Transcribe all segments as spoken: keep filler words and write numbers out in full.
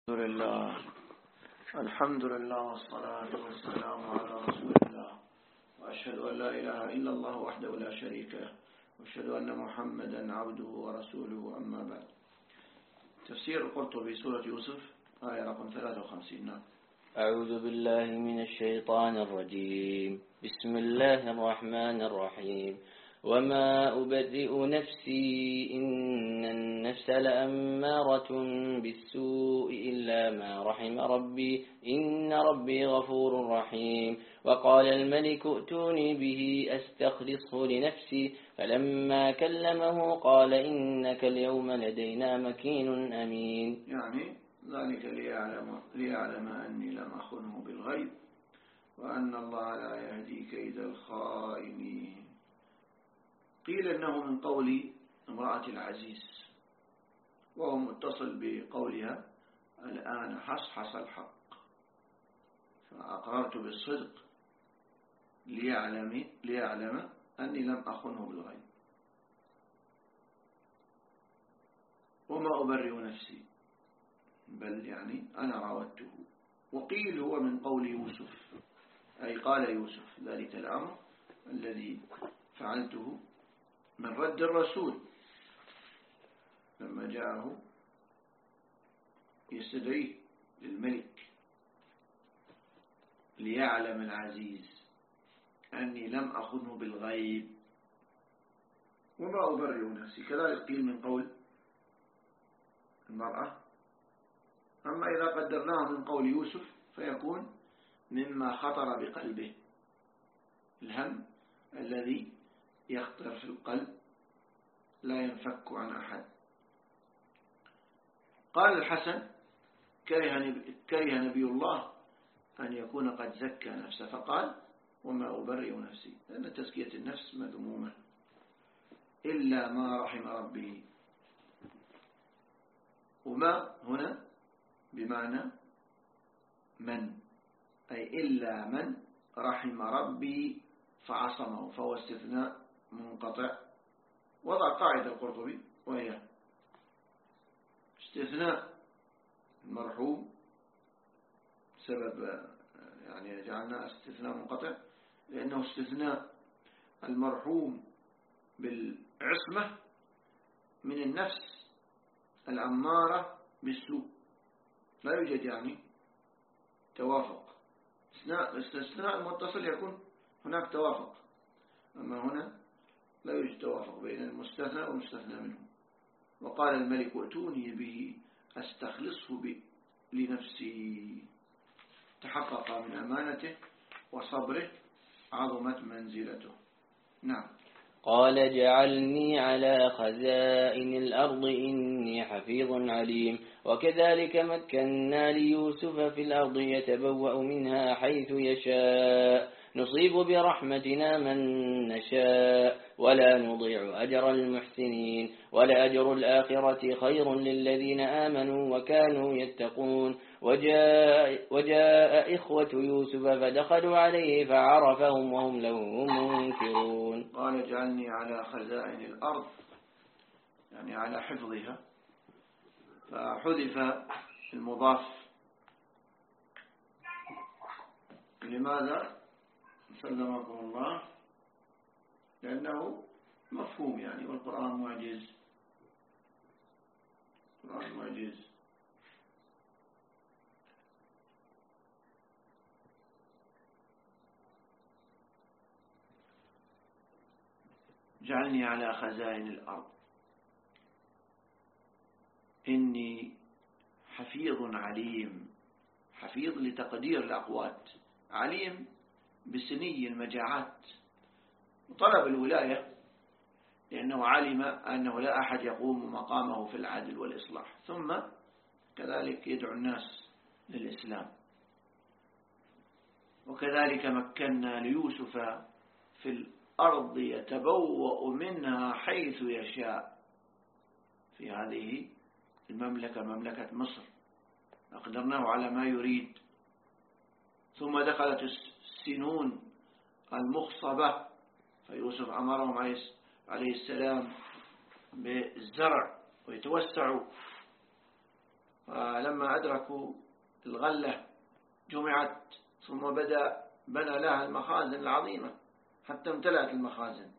الحمد لله الحمد لله والصلاة والسلام على رسول الله وأشهد أن لا إله إلا الله وحده لا شريك له وأشهد أن محمدا عبده ورسوله أما بعد. تفسير القرطبي سورة يوسف آية رقم ثلاثة وخمسين. أعوذ بالله من الشيطان الرجيم. بسم الله الرحمن الرحيم. وما أبرئ نفسي إن النفس لأمارة بالسوء إلا ما رحم ربي إن ربي غفور رحيم. وقال الملك ائتوني به أستخلصه لنفسي فلما كلمه قال إنك اليوم لدينا مكين أمين. يعني ذلك ليعلم, ليعلم أني لم أخنه بالغيب وأن الله لا يهدي كيد الخائنين. قيل إنه من قول امرأة العزيز وهو متصل بقولها الآن حصحص الحق فأقررت بالصدق ليعلم, ليعلم أني لم أخنه بالغيب وما أبرئ نفسي بل يعني أنا راودته. وقيل هو من قول يوسف أي قال يوسف ذلك الأمر الذي فعلته من رد الرسول لما جاءه يستدعيه للملك ليعلم العزيز أني لم أخنه بالغيب وما أبرئ نفسي. كذلك قيل من قول المرأة. أما إذا قدرناه من قول يوسف فيكون مما خطر بقلبه الهم الذي يخطر في القلب لا ينفك عن أحد. قال الحسن كره نبي الله أن يكون قد زكى نفسه فقال وما أبرئ نفسي لأن تزكية النفس مذمومة إلا ما رحم ربي. وما هنا بمعنى من أي إلا من رحم ربي فعصمه فهو استثناء منقطع. وضع قاعدة القرطبي وهي استثناء المرحوم سبب يعني جعلنا استثناء منقطع لأنه استثناء المرحوم بالعصمة من النفس الأمارة بالسوء لا يوجد يعني توافق. استثناء المتصل يكون هناك توافق أما هنا لا يوجد توافق بين المستثنى والمستثنى منه. وقال الملك ائتوني به أستخلصه لنفسي تحقق من أمانته وصبره عظمت منزلته. نعم. قال جعلني على خزائن الأرض إني حفيظ عليم. وكذلك مكنا ليوسف في الأرض يتبوأ منها حيث يشاء نصيب برحمتنا من نشاء ولا نضيع أجر المحسنين ولأجر الآخرة خير للذين آمنوا وكانوا يتقون. وجاء, وجاء إخوة يوسف فدخلوا عليه فعرفهم وهم له منكرون. قال اجعلني على خزائن الأرض يعني على حفظها فحذف المضاف. لماذا؟ سلمكم الله لأنه مفهوم يعني والقرآن معجز. القرآن معجز. جعلني على خزائن الأرض إني حفيظ عليم. حفيظ لتقدير الأقوات عليم بسني المجاعات وطلب الولاية لأنه علم أنه لا أحد يقوم مقامه في العدل والإصلاح ثم كذلك يدعو الناس للإسلام. وكذلك مكنا ليوسف في الأرض يتبوأ منها حيث يشاء. في هذه المملكة مملكة مصر أقدرناه على ما يريد ثم دخلت السنون المخصبة فيوسف أمرهم عليه السلام بالزرع ويتوسعوا فلما أدركوا الغلة جمعت، ثم بدأ بنى لها المخازن العظيمة حتى امتلأت المخازن.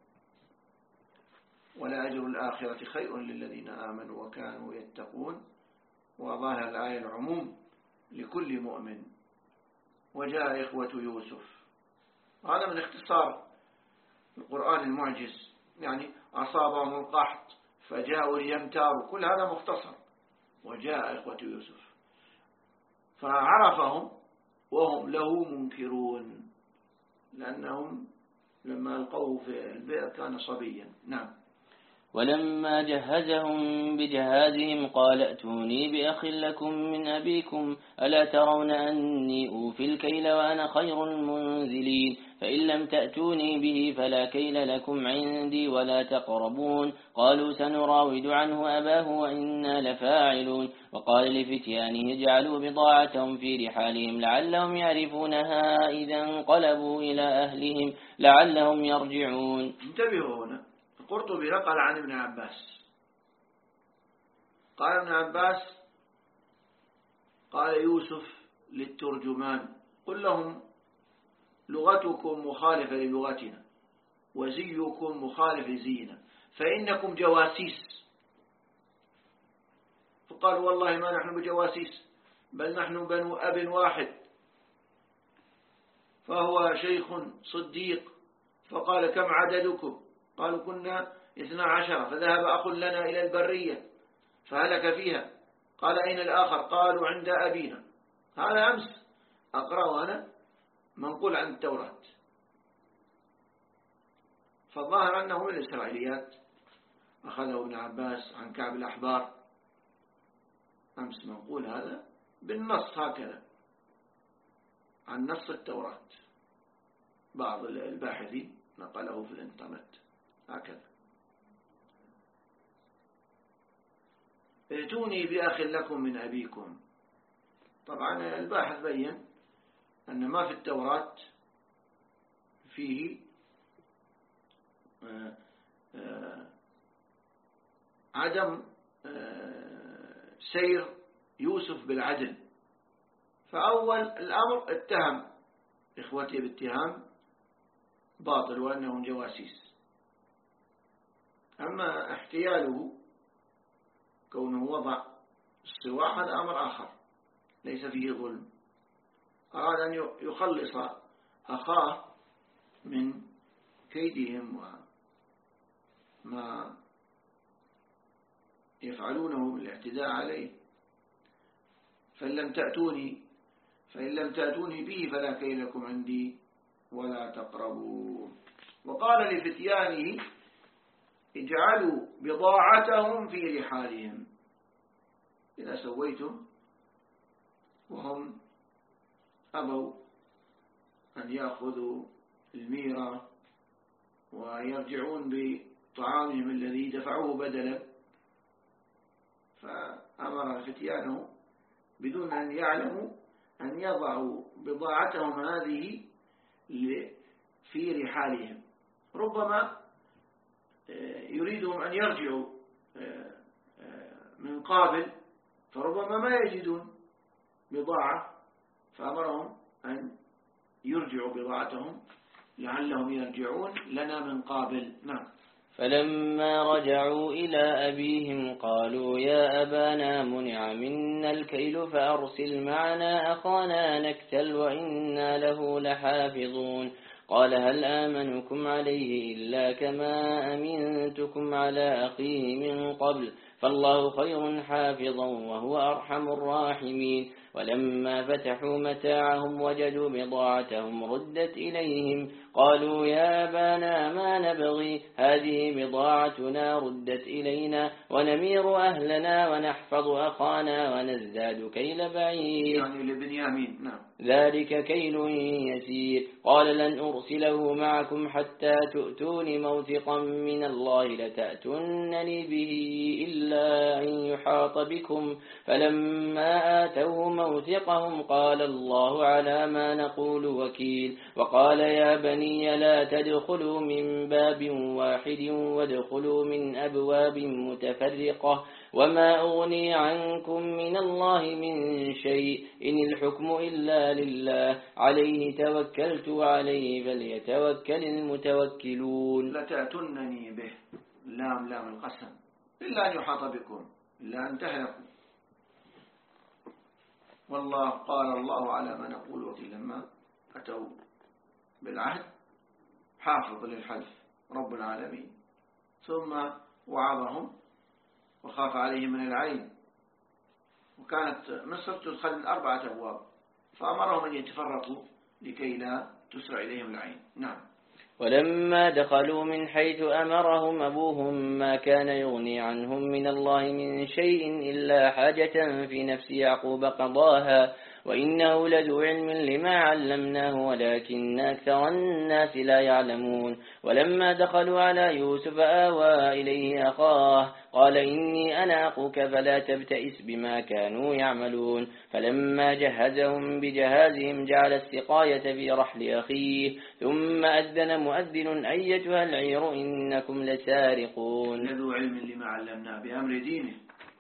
ولأجر الآخرة خير للذين آمنوا وكانوا يتقون. وظاهر الآية العموم لكل مؤمن. وجاء إخوة يوسف، هذا من اختصار القرآن المعجز، يعني أصابهم القحط فجاءوا ليمتاروا، كل هذا مختصر. وجاء إخوة يوسف فعرفهم وهم له منكرون، لأنهم لما ألقوه في البئر كان صبيا. نعم. ولما جهزهم بجهازهم قال ائتوني بأخ لكم من أبيكم ألا ترون أني أوفي الكيل وأنا خير المنزلين فإن لم تأتوني به فلا كيل لكم عندي ولا تقربون. قالوا سنراود عنه أباه وإنا لفاعلون. وقال لفتيانه اجعلوا بضاعتهم في رحالهم لعلهم يعرفونها إذا انقلبوا إلى أهلهم لعلهم يرجعون. انتبهوا هنا، القرطبي نقل عن ابن عباس قال ابن عباس قال يوسف للترجمان قل لهم لغتكم مخالفة للغتنا وزيكم مخالف لزينا فإنكم جواسيس. فقالوا والله ما نحن بجواسيس بل نحن بنو أب واحد. فهو شيخ صديق فقال كم عددكم؟ قالوا كنا اثنا عشر. فذهب أخ لنا إلى البرية فهلك فيها. قال أين الآخر؟ قالوا عند أبينا. هذا أمس أقرأه أنا منقول عن التوراة. فالظاهر أنه من الإسرائيليات، أخذه ابن عباس عن كعب الأحبار أمس منقول هذا بالنص هكذا عن نص التوراة. بعض الباحثين نقله في الانترنت هكذا. ائتوني بأخ لكم من أبيكم. طبعا الباحث بين أن ما في التوراة فيه آآ آآ عدم سير يوسف بالعدل. فأول الأمر اتهم إخوته باتهام باطل وأنهم جواسيس. أما احتياله كونه وضع السواع هذا أمر آخر ليس فيه ظلم. أراد أن يخلص أخاه من كيدهم وما يفعلونه بالاعتداء عليه. فإن لم تأتوني فإن لم تأتوني به فلا كيل لكم عندي ولا تقربوا. وقال لفتيانه اجعلوا بضاعتهم في رحالهم. إذا سويتم وهم أبوا أن يأخذوا الميرة ويرجعون بطعامهم الذي دفعوه بدلا، فأمر فتيانه بدون أن يعلموا أن يضعوا بضاعتهم هذه في رحالهم. ربما يريدهم أن يرجعوا من قابل فربما ما يجدون بضاعة، فأمرهم أن يرجعوا بضاعتهم لعلهم يرجعون لنا من قابل. نعم. فلما رجعوا إلى أبيهم قالوا يا أبانا منع منا الكيل فأرسل معنا أخانا نكتل وإنا له لحافظون. قال هل آمنكم عليه إلا كما أمنتكم على أخيه من قبل فالله خير حافظا وهو أرحم الراحمين. ولما فتحوا متاعهم وجدوا بضاعتهم ردت إليهم قالوا يا أبانا ما نبغي هذه بضاعتنا ردت إلينا ونمير أهلنا ونحفظ أخانا ونزداد كيل بعير يعني لبنيامين. نعم. ذلك كيل يسير. قال لن أرسله معكم حتى تؤتون موثقا من الله لتأتونني به إلا أن يحاط بكم فلما آتوه موثقهم قال الله على ما نقول وكيل. وقال يا بني لا تدخلوا من باب واحد وادخلوا من أبواب متفرقة وما أغني عنكم من الله من شيء إن الحكم إلا لله عليه توكلت وعليه فليتوكل المتوكلون. لتأتنني به لام لام القسم إلا أن يحاط بكم إلا أن تهلكوا. والله قال الله على ما نقول وقيل لما أتوا بالعهد حافظ للحلف رب العالمين، ثم وعظهم وخاف عليهم من العين، وكانت مصر تدخل من أربعة أبواب فأمرهم أن يتفرقوا لكي لا تسرع إليهم العين. نعم. ولما دخلوا من حيث أمرهم أبوهم ما كان يغني عنهم من الله من شيء إلا حاجة في نفس يعقوب قضاها وإنه لذو علم لما علمناه ولكن أكثر الناس لا يعلمون. ولما دخلوا على يوسف آوى إليه أخاه قال إني أنا أخوك فلا تبتئس بما كانوا يعملون. فلما جهزهم بجهازهم جعل السقاية في رحل أخيه ثم أذن مؤذن أيتها العير إنكم لسارقون. لذو علم لما علمناه بأمر دينه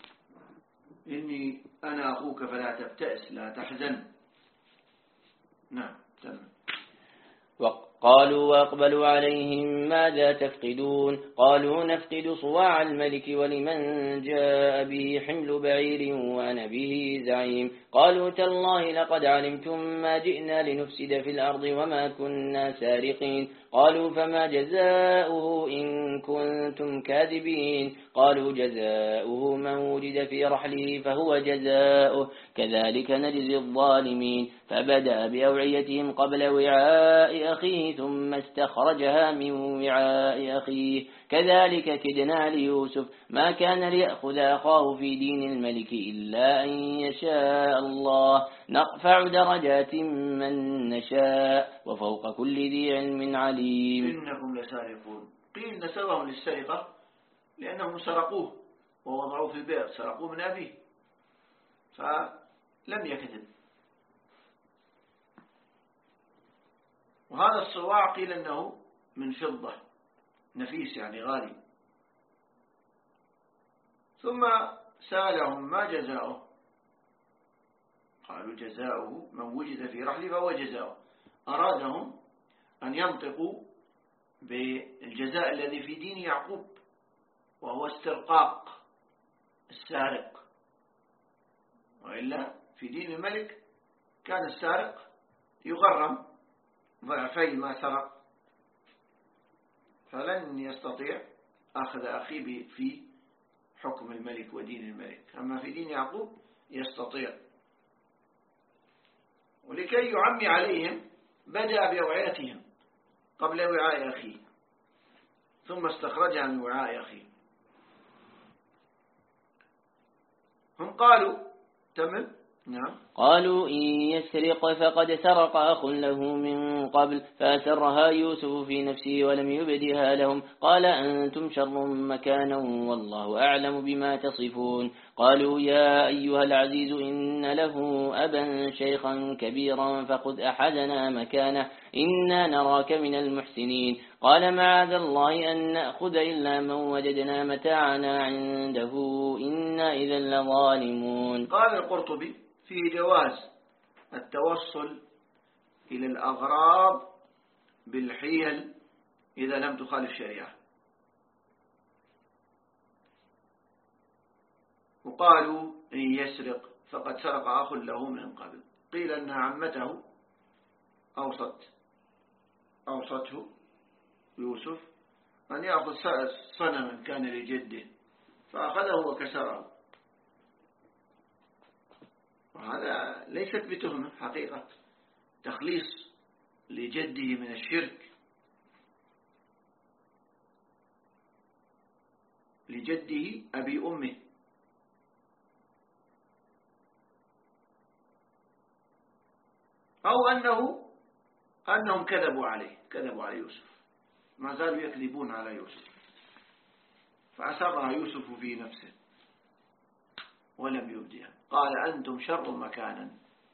إني أنا أخوك فلا تبتئس لا تحزن. نعم. تمام. قالوا وأقبلوا عليهم ماذا تفقدون قالوا نفقد صواع الملك ولمن جاء به حمل بعير وأنا به زعيم. قالوا تالله لقد علمتم ما جئنا لنفسد في الأرض وما كنا سارقين. قالوا فما جزاؤه إن كنتم كاذبين. قالوا جزاؤه من وجد في رحله فهو جزاؤه كذلك نجزي الظالمين. فبدأ بأوعيتهم قبل وعاء أخيه ثم استخرجها من وعاء أخيه كذلك كدنا ليوسف ما كان ليأخذ أخاه في دين الملك إلا أن يشاء الله نرفع درجات من نشاء وفوق كل ذي علم عليم. إنكم لسارقون قيل نسبهم للسرقة لأنهم سرقوه ووضعوه في البئر سرقوه من أبيه فلم يكذب. وهذا الصواع قيل أنه من فضة نفيس يعني غالي. ثم سألهم ما جزاؤه قالوا جزاؤه من وجد في رحله فهو جزاؤه. أرادهم أن ينطقوا بالجزاء الذي في دين يعقوب وهو استرقاق السارق، وإلا في دين الملك كان السارق يغرم ضعفي ما سرق فلن يستطيع أخذ أخيه في حكم الملك ودين الملك، أما في دين يعقوب يستطيع. ولكي يعمي عليهم بدأ بأوعيتهم قبل وعاء أخيه ثم استخرجها من وعاء أخيه. هم قالوا تمام. نعم. قالوا إن يسرق فقد سرق أخ له من قبل فأسرها يوسف في نفسه ولم يبدها لهم قال أنتم شر مكانا والله أعلم بما تصفون. قالوا يا أيها العزيز إن له أبا شيخا كبيرا فخذ أحدنا مكانه إنا نراك من المحسنين. قال معاذ الله أن نأخذ إلا من وجدنا متاعنا عنده إنا إذا لظالمون. قال القرطبي في جواز التوصل إلى الأغراض بالحيل إذا لم تخالف الشريعة. وقالوا إن يسرق فقد سرق أخ له من قبل. قيل أن عمته أوصت أوصته يوسف أن يأخذ صنما كان لجده فأخذه وكسره، وهذا ليست بتهمة حقيقة تخليص لجده من الشرك، لجده أبي أمه. أو أنه أنهم كذبوا عليه كذبوا على يوسف ما زالوا يكذبون على يوسف فأسرها يوسف في نفسه ولم يبدها. قال أنتم شر مكانا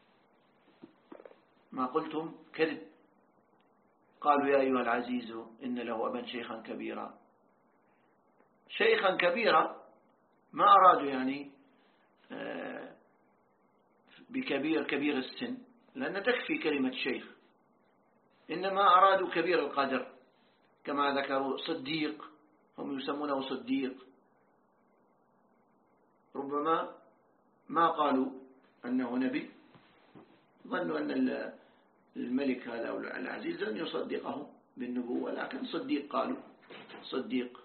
ما قلتم كذب. قالوا يا أيها العزيز إن له أبا شيخا كبيرا. شيخا كبيرا ما أرادوا يعني بكبير كبير السن، لأن تكفي كلمة شيخ، إنما أرادوا كبير القدر كما ذكروا صديق، هم يسمونه صديق. ربما ما قالوا أنه نبي، ظنوا أن الملك هذا أو العزيز لن يصدقه بالنبوة، لكن صديق قالوا صديق.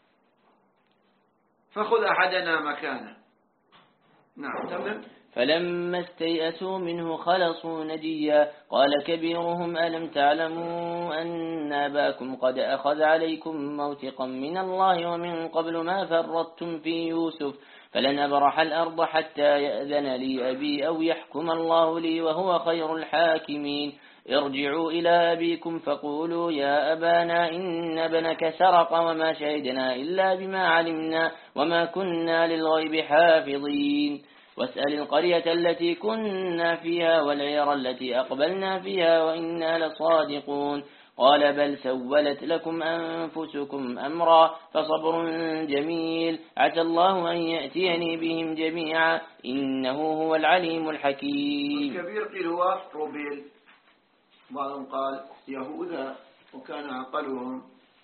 فخذ أحدنا مكانه. نعم تمام. فلما استيئسوا منه خلصوا نجيا قال كبيرهم ألم تعلموا أن أباكم قد أخذ عليكم موثقا من الله ومن قبل ما فرطتم في يوسف فلن أبرح الأرض حتى يأذن لي أبي أو يحكم الله لي وهو خير الحاكمين. ارجعوا إلى أبيكم فقولوا يا أبانا إن ابنك سرق وما شهدنا إلا بما علمنا وما كنا للغيب حافظين. واسأل القرية التي كنا فيها والعير التي أقبلنا فيها وإنا لصادقون. قال بل سولت لكم أنفسكم أمرا فصبر جميل عسى الله أن يأتيني بهم جميعا إنه هو العليم الحكيم. الكبير قيل هو روبيل، بعضهم قال يهوذا، وكان عقلهم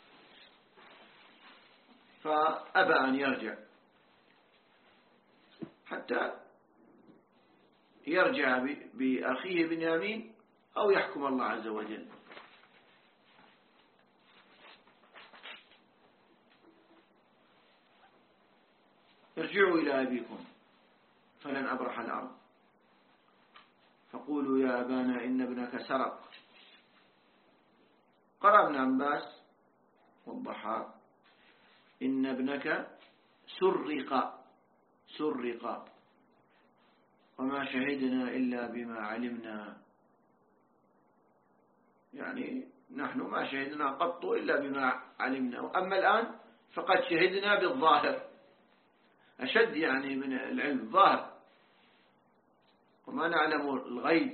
فأبى أن يرجع حتى يرجع بأخيه بنيامين أو يحكم الله عز وجل. ارجعوا إلى أبيكم فلن أبرح الأرض فقولوا يا أبانا إن ابنك سرق. قرأ ابن عباس والضحاك إن ابنك سرق سرق وما شهدنا إلا بما علمنا، يعني نحن ما شهدنا قط إلا بما علمنا، أما الآن فقد شهدنا بالظاهر، أشد يعني من العلم الظاهر، وما نعلم الغيب.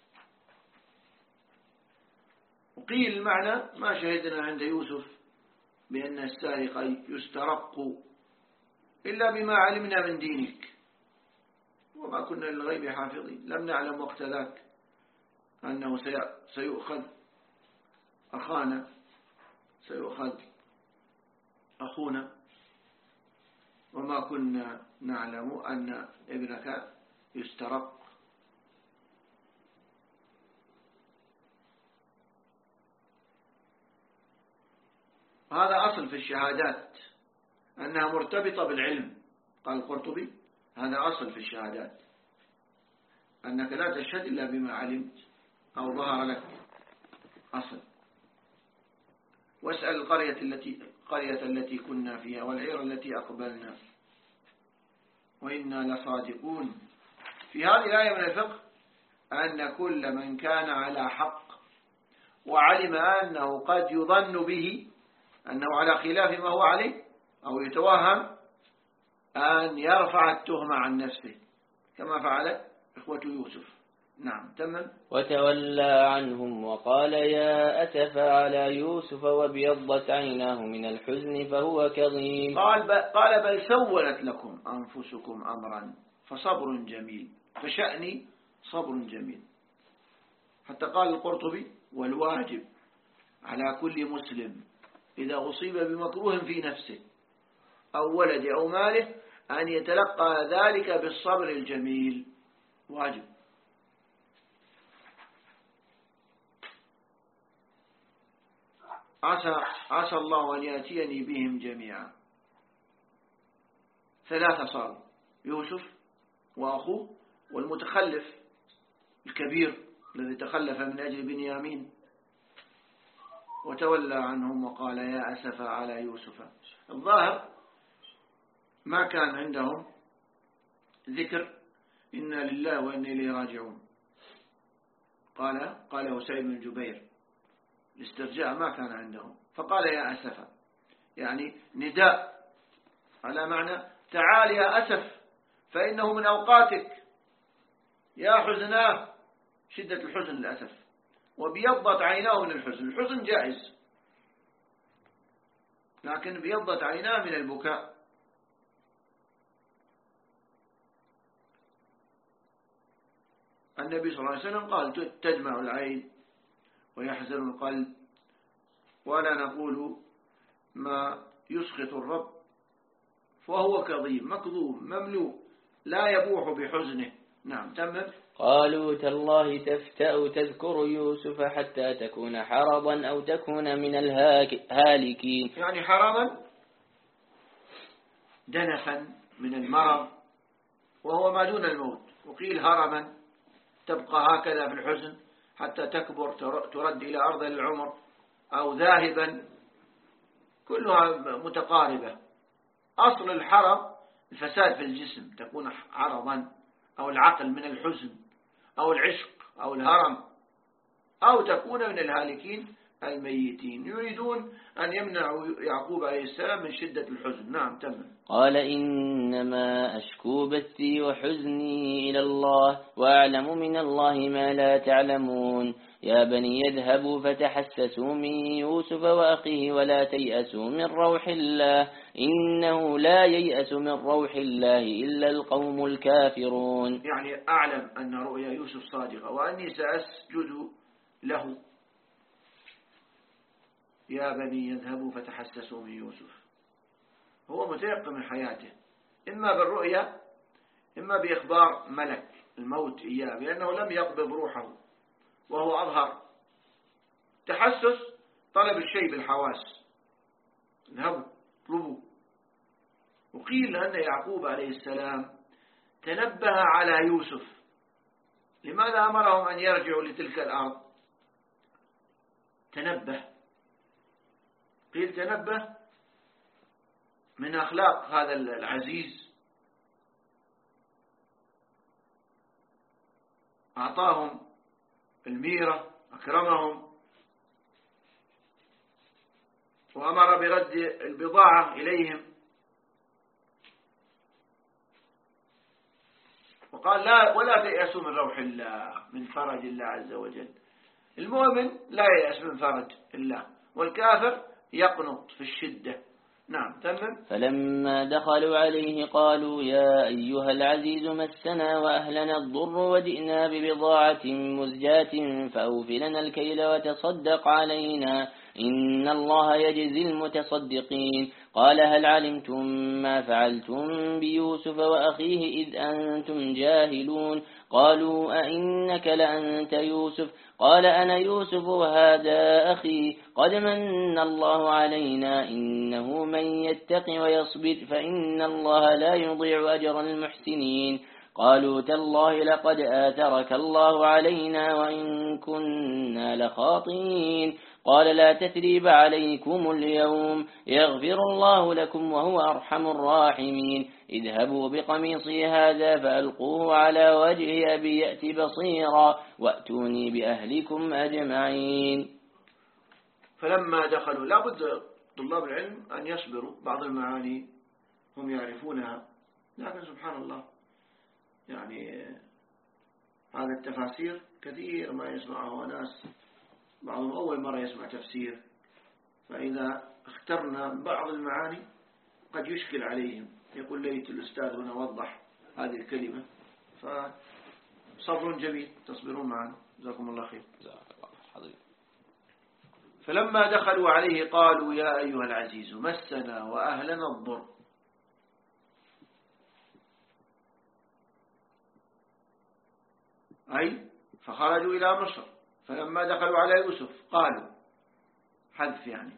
وقيل المعنى ما شهدنا عند يوسف بأن السارق يسترق إلا بما علمنا من دينك وما كنا للغيب حافظين. لم نعلم وقت ذاك أنه سيؤخذ أخانا، سيؤخذ أخونا، وما كنا نعلم أن ابنك يسترق. هذا أصل في الشهادات أنها مرتبطة بالعلم. قال القرطبي هذا أصل في الشهادات، أنك لا تشهد إلا بما علمت أو ظهر لك أصل. واسأل القرية التي القرية التي كنا فيها والعير التي أقبلنا وإنا لصادقون. في هذه الآية من الفقه أن كل من كان على حق وعلم أنه قد يظن به أنه على خلاف ما هو عليه أو يتوهم أن يرفع التهمة عن نفسه كما فعل إخوة يوسف. نعم تمام. وتولى عنهم وقال يا أسف على يوسف وابيضت عيناه من الحزن فهو كظيم. قال, قال بل سولت لكم أنفسكم أمرا فصبر جميل، فشأني صبر جميل. حتى قال القرطبي والواجب على كل مسلم إذا أصيب بمكروه في نفسه أو ولد أو ماله أن يتلقى ذلك بالصبر الجميل، واجب. عسى, عسى الله أن يأتيني بهم جميعا. ثلاثة صاروا، يوسف وأخوه والمتخلف الكبير الذي تخلف من أجل بنيامين. وتولى عنهم وقال يا أسف على يوسف. الظاهر ما كان عندهم ذكر إنا لله وإنا إليه راجعون. قال قاله سعيد بن جبير، الاسترجاع ما كان عندهم، فقال يا أسف يعني نداء على معنى تعال يا أسف فإنه من أوقاتك، يا حزناه شدة الحزن للأسف، وبيضت عيناه من الحزن. الحزن جائز لكن بيضت عيناه من البكاء. النبي صلى الله عليه وسلم قال تدمع العين ويحزن القلب، ولا نقول ما يسخط الرب، فهو كظيم مكظوم مملوء لا يبوح بحزنه. نعم تمام. قالوا تالله تفتأ تذكر يوسف حتى تكون حرضا أو تكون من الهالكين. يعني حرضا دنفا من المرض وهو ما دون الموت، وقيل هرما تبقى هكذا في الحزن حتى تكبر ترد إلى أرض العمر، أو ذاهبا، كلها متقاربة. أصل الحرض الفساد في الجسم، تكون عرضا، أو العقل من الحزن أو العشق أو الهرم، أو تكون من الهالكين الميتين. يريدون أن يمنعوا يعقوب عليه السلام من شدة الحزن. نعم تمام. قال إنما أشكو بثي وحزني إلى الله وأعلم من الله ما لا تعلمون. يا بني يذهبوا فتحسسوا من يوسف وأخيه ولا تيأسوا من روح الله إنه لا ييأس من روح الله إلا القوم الكافرون. يعني أعلم أن رؤيا يوسف صادقة وأني سأسجد له. يا بني يذهبوا فتحسسوا من يوسف، هو متيقن من حياته، إما بالرؤيا إما بإخبار ملك الموت إياه بأنه لم يقبض روحه، وهو أظهر تحسس طلب الشيء بالحواس. اذهبوا اطلبوا. وقيل أن يعقوب عليه السلام تنبه على يوسف. لماذا أمرهم أن يرجعوا لتلك الأرض؟ تنبه، قيل تنبه من أخلاق هذا العزيز، أعطاهم الميرة أكرمهم وأمر برد البضاعة إليهم، وقال لا ولا تيأسوا من روح الله، من فرج الله عز وجل. المؤمن لا ييأس من فرج الله، والكافر يقنط في الشدة. نعم تمام. فلما دخلوا عليه قالوا يا أيها العزيز مسنا وأهلنا الضر وجئنا ببضاعة مزجاة فأوف لنا الكيل وتصدق علينا إن الله يجزي المتصدقين. قال هل علمتم ما فعلتم بيوسف وأخيه إذ أنتم جاهلون؟ قالوا أئنك لأنت يوسف؟ قال أنا يوسف وهذا أخي قد من الله علينا إنه من يتق ويصبر فإن الله لا يضيع أجر المحسنين. قالوا تالله لقد آثرك الله علينا وإن كنا لخاطئين. قال لا تثريب عليكم اليوم يغفر الله لكم وهو أرحم الراحمين. اذهبوا بقميصي هذا فألقوه على وجه أبي يأتي بصيرا وأتوني بأهلكم أجمعين. فلما دخلوا، لا بد طلاب العلم أن يصبروا، بعض المعاني هم يعرفونها، لكن سبحان الله يعني هذا التفاسير كثير ما يسمعه ناس بعضهم أول مرة يسمع تفسير، فإذا اخترنا بعض المعاني قد يشكل عليهم، يقول ليت الأستاذ هنا وضح هذه الكلمة، فصبر جميل تصبرون معنا. جزاكم الله خير. فلما دخلوا عليه قالوا يا أيها العزيز مسنا وأهلنا الضر. أي فخرجوا إلى مصر، فلما دخلوا على يوسف قالوا، حذف يعني.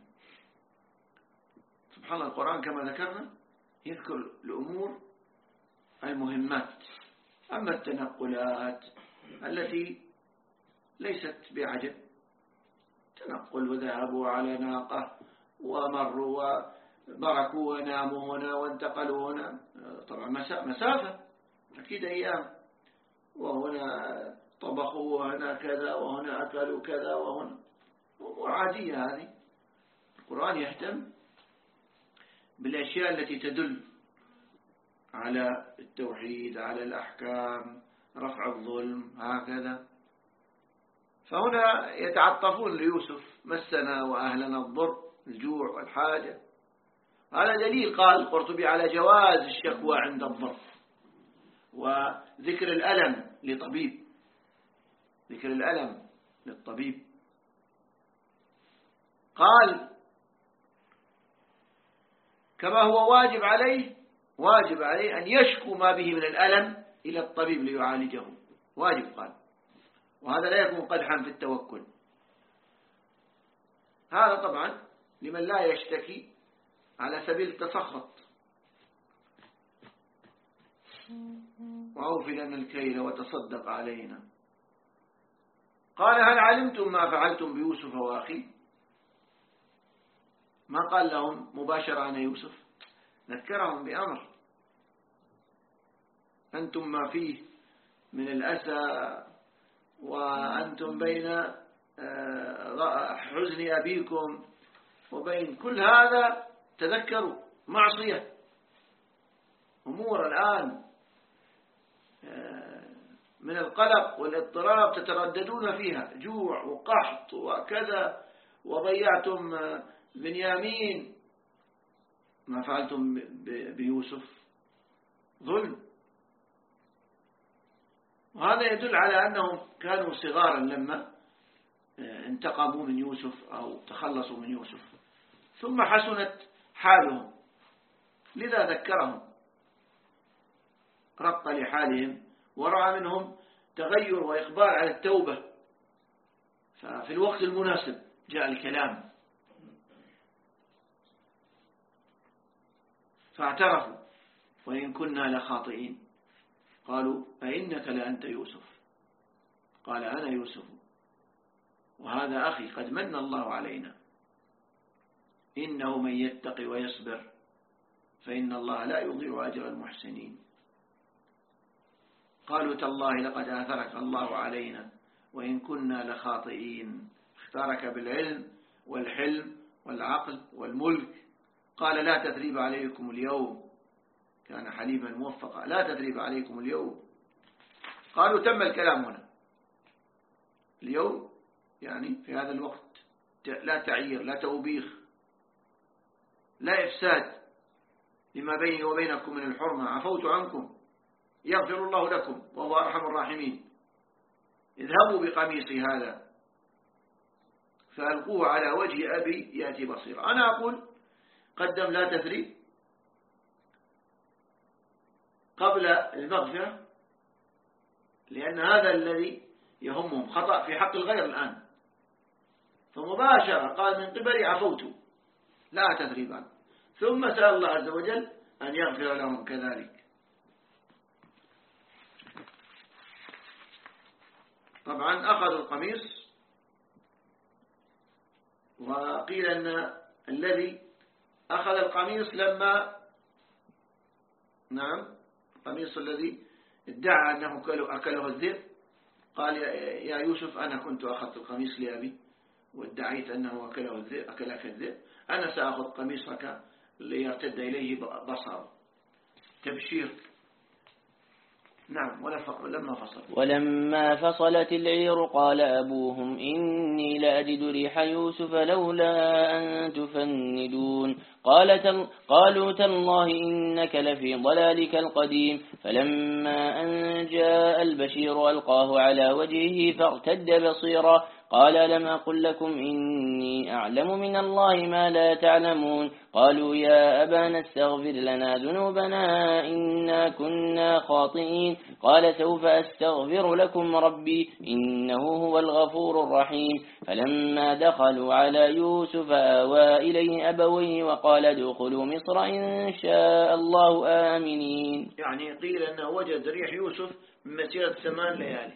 سبحان الله القرآن كما ذكرنا يذكر الأمور المهمات، أما التنقلات التي ليست بعجب، تنقل وذهبوا على ناقة ومروا وبركوا وناموا هنا وانتقلوا هنا، طبعا مسافة أكيد أيام، وهنا طبخوا وهنا كذا وهنا أكلوا كذا وهنا أمور عادية. هذه القرآن يهتم بالأشياء التي تدل على التوحيد، على الأحكام، رفع الظلم، هكذا. فهنا يتعطفون ليوسف مسنا وأهلنا الضر، الجوع والحاجة. هذا دليل قال القرطبي على جواز الشكوى عند الضر وذكر الألم لطبيب، ذكر الألم للطبيب. قال كما هو واجب عليه واجب عليه أن يشكو ما به من الألم إلى الطبيب ليعالجه، واجب. قال وهذا لا يكون قدحا في التوكل. هذا طبعا لمن لا يشتكي على سبيل التسخط. وأوفي لنا الكيل وتصدق علينا. قال هل علمتم ما فعلتم بيوسف وأخيه؟ ما قال لهم مباشرة عن يوسف، ذكرهم بأمر. أنتم ما فيه من الأسى وأنتم بين حزن أبيكم وبين كل هذا، تذكروا معصية، أمور الآن من القلق والاضطراب تترددون فيها، جوع وقحط وكذا، وضيعتم بنيامين. ما فعلتم بيوسف ظلم. وهذا يدل على أنهم كانوا صغارا لما انتقموا من يوسف أو تخلصوا من يوسف، ثم حسنت حالهم، لذا ذكرهم، رق لحالهم ورأى منهم تغير وإقبال على التوبة، ففي الوقت المناسب جاء الكلام. فاعترفوا وإن كنا لخاطئين. قالوا أئنك لأنت يوسف؟ قال أنا يوسف وهذا أخي قد من الله علينا، إنه من يتقي ويصبر فإن الله لا يضيع أجر المحسنين. قالوا تالله لقد آثرك الله علينا وإن كنا لخاطئين. اختارك بالعلم والحلم والعقل والملك. قال لا تثريب عليكم اليوم، كان حليما موفقا، لا تثريب عليكم اليوم. قالوا تم الكلام هنا. اليوم يعني في هذا الوقت، لا تعيير، لا توبيخ، لا إفساد لما بيني وبينكم من الحرمة، عفوت عنكم، يغفر الله لكم وهو أرحم الراحمين. اذهبوا بقميصي هذا فألقوه على وجه أبي يأتي بصيرا. أنا أقول قدم لا تثريب قبل المغفرة، لأن هذا الذي يهمهم، خطأ في حق الغير الآن. فمباشرة قال من قبلي عفوت لا تثريبا، ثم سأل الله عز وجل أن يغفر لهم كذلك. طبعا أخذوا القميص، وقيل أن الذي أخذ القميص لما نعم القميص الذي ادعى أنه أكله الذئب، قال يا يوسف أنا كنت أخذت القميص لأبي وادعيت أنه أكله الذئب أكلك الذئب، أنا سأخذ قميصك ليرتد إليه بصره. تبشير. نعم. ولما فصل ولما فصلت العير قال أبوهم إني لأجد ريح يوسف لولا أن تفندون. قال تل قالوا تالله إنك لفي ضلالك القديم. فلما أن جاء البشير ألقاه على وجهه فارتد بصيرا. قال لم أقل لكم إني أعلم من الله ما لا تعلمون. قالوا يا أبانا استغفر لنا ذنوبنا إنا كنا خاطئين. قال سوف أستغفر لكم ربي إنه هو الغفور الرحيم. فلما دخلوا على يوسف آوى إليه أبويه وقال ادخلوا مصر إن شاء الله آمنين. يعني قيل أنه وجد ريح يوسف من مسيرة ثمان ليالي.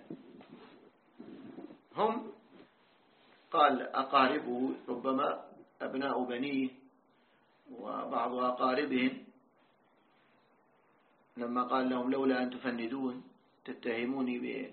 هم قال أقاربه ربما أبناء بنيه وبعض أقاربهم، لما قال لهم لولا أن تفندون تتهموني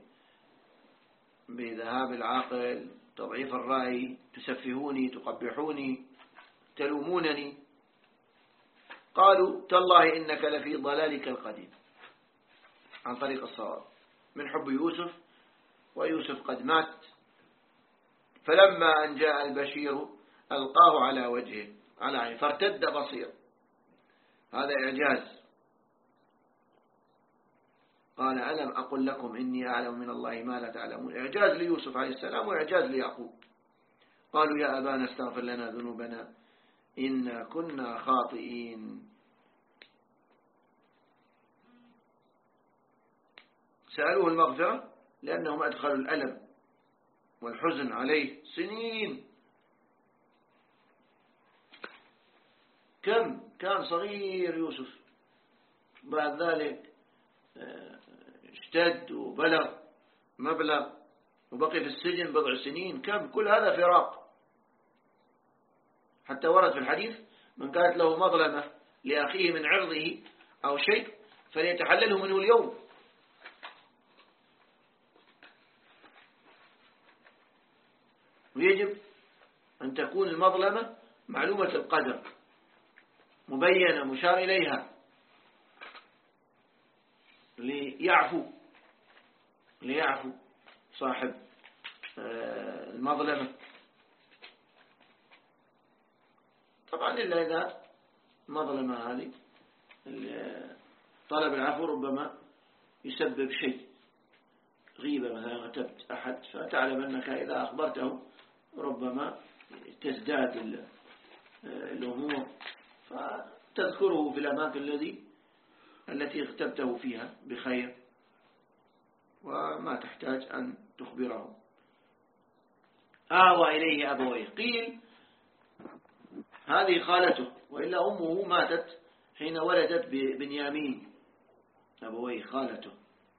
بذهاب العقل، تضعيف الرأي، تسفهوني، تقبحوني، تلومونني. قالوا تالله إنك لفي ضلالك القديم، عن طريق الصواب، من حب يوسف، ويوسف قد مات. فلما أن جاء البشير ألقاه على وجهه على عينه فارتد بصير. هذا إعجاز. قال ألم أقل لكم إني أعلم من الله ما لا تعلمون. إعجاز ليوسف عليه السلام وإعجاز ليعقوب. قالوا يا أبانا استغفر لنا ذنوبنا إنا كنا خاطئين. سألوه المغفرة لأنهم أدخلوا الألم والحزن عليه سنين. كم كان صغير يوسف، بعد ذلك اشتد وبلغ مبلغ وبقي في السجن بضع سنين. كم كل هذا فراق. حتى ورد في الحديث من كانت له مظلمة لأخيه من عرضه أو شيء فليتحلله منه اليوم. ويجب أن تكون المظلمة معلومة القدر مبينة مشار إليها ليعفو ليعفو صاحب المظلمة. طبعا إلا إذا مظلمة هذه طلب العفو ربما يسبب شيء، غيبة مثلا غتبت أحد فتعلم أنك إذا أخبرته ربما تزداد الأمور فتذكره في الأماكن الذي التي اغتبته فيها بخير وما تحتاج أن تخبره. آوى إليه أبويه. قيل هذه خالته، وإلا أمه ماتت حين ولدت بنيامين. أبويه خالته.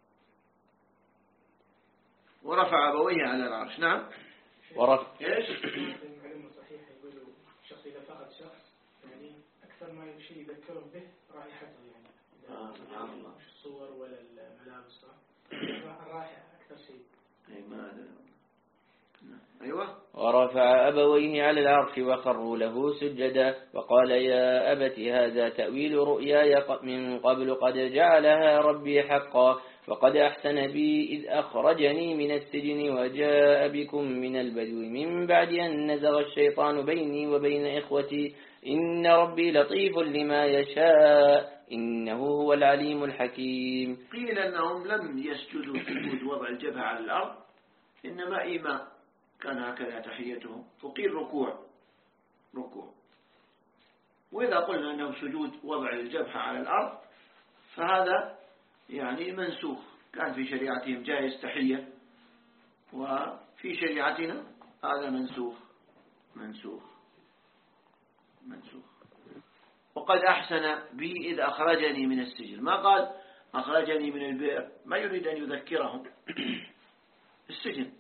ورفع أبويه على العرش. نعم. ورفع إيش؟ معلومة صحيحة يقولوا شخص إذا فقد شخص يعني أكثر ما شيء يذكره به رائحته، يعني آه سبحان الله. مش الصور ولا الملابس، الرائحة أكثر شيء. أي ما أدري. أيوة. ورفع أبويه على العرش وخروا له سجدا وقال يا أبت هذا تأويل رؤياي من قبل قد جعلها ربي حقا وقد أحسن بي إذ أخرجني من السجن وجاء بكم من البدو من بعد أن نزغ الشيطان بيني وبين إخوتي إن ربي لطيف لما يشاء إنه هو العليم الحكيم. قيل أنهم لم يسجدوا سجود وضع الجبهة على الأرض، إنما إيماء كان هكذا تحيتهم. وقيل ركوع ركوع. وإذا قلنا أنه سجود وضع الجبهة على الأرض فهذا يعني منسوخ. كان في شريعتهم جائز تحية وفي شريعتنا هذا منسوخ منسوخ منسوخ. وقد أحسن بي إذ أخرجني من السجن. ما قال أخرجني من البئر، ما يريد أن يذكرهم السجن.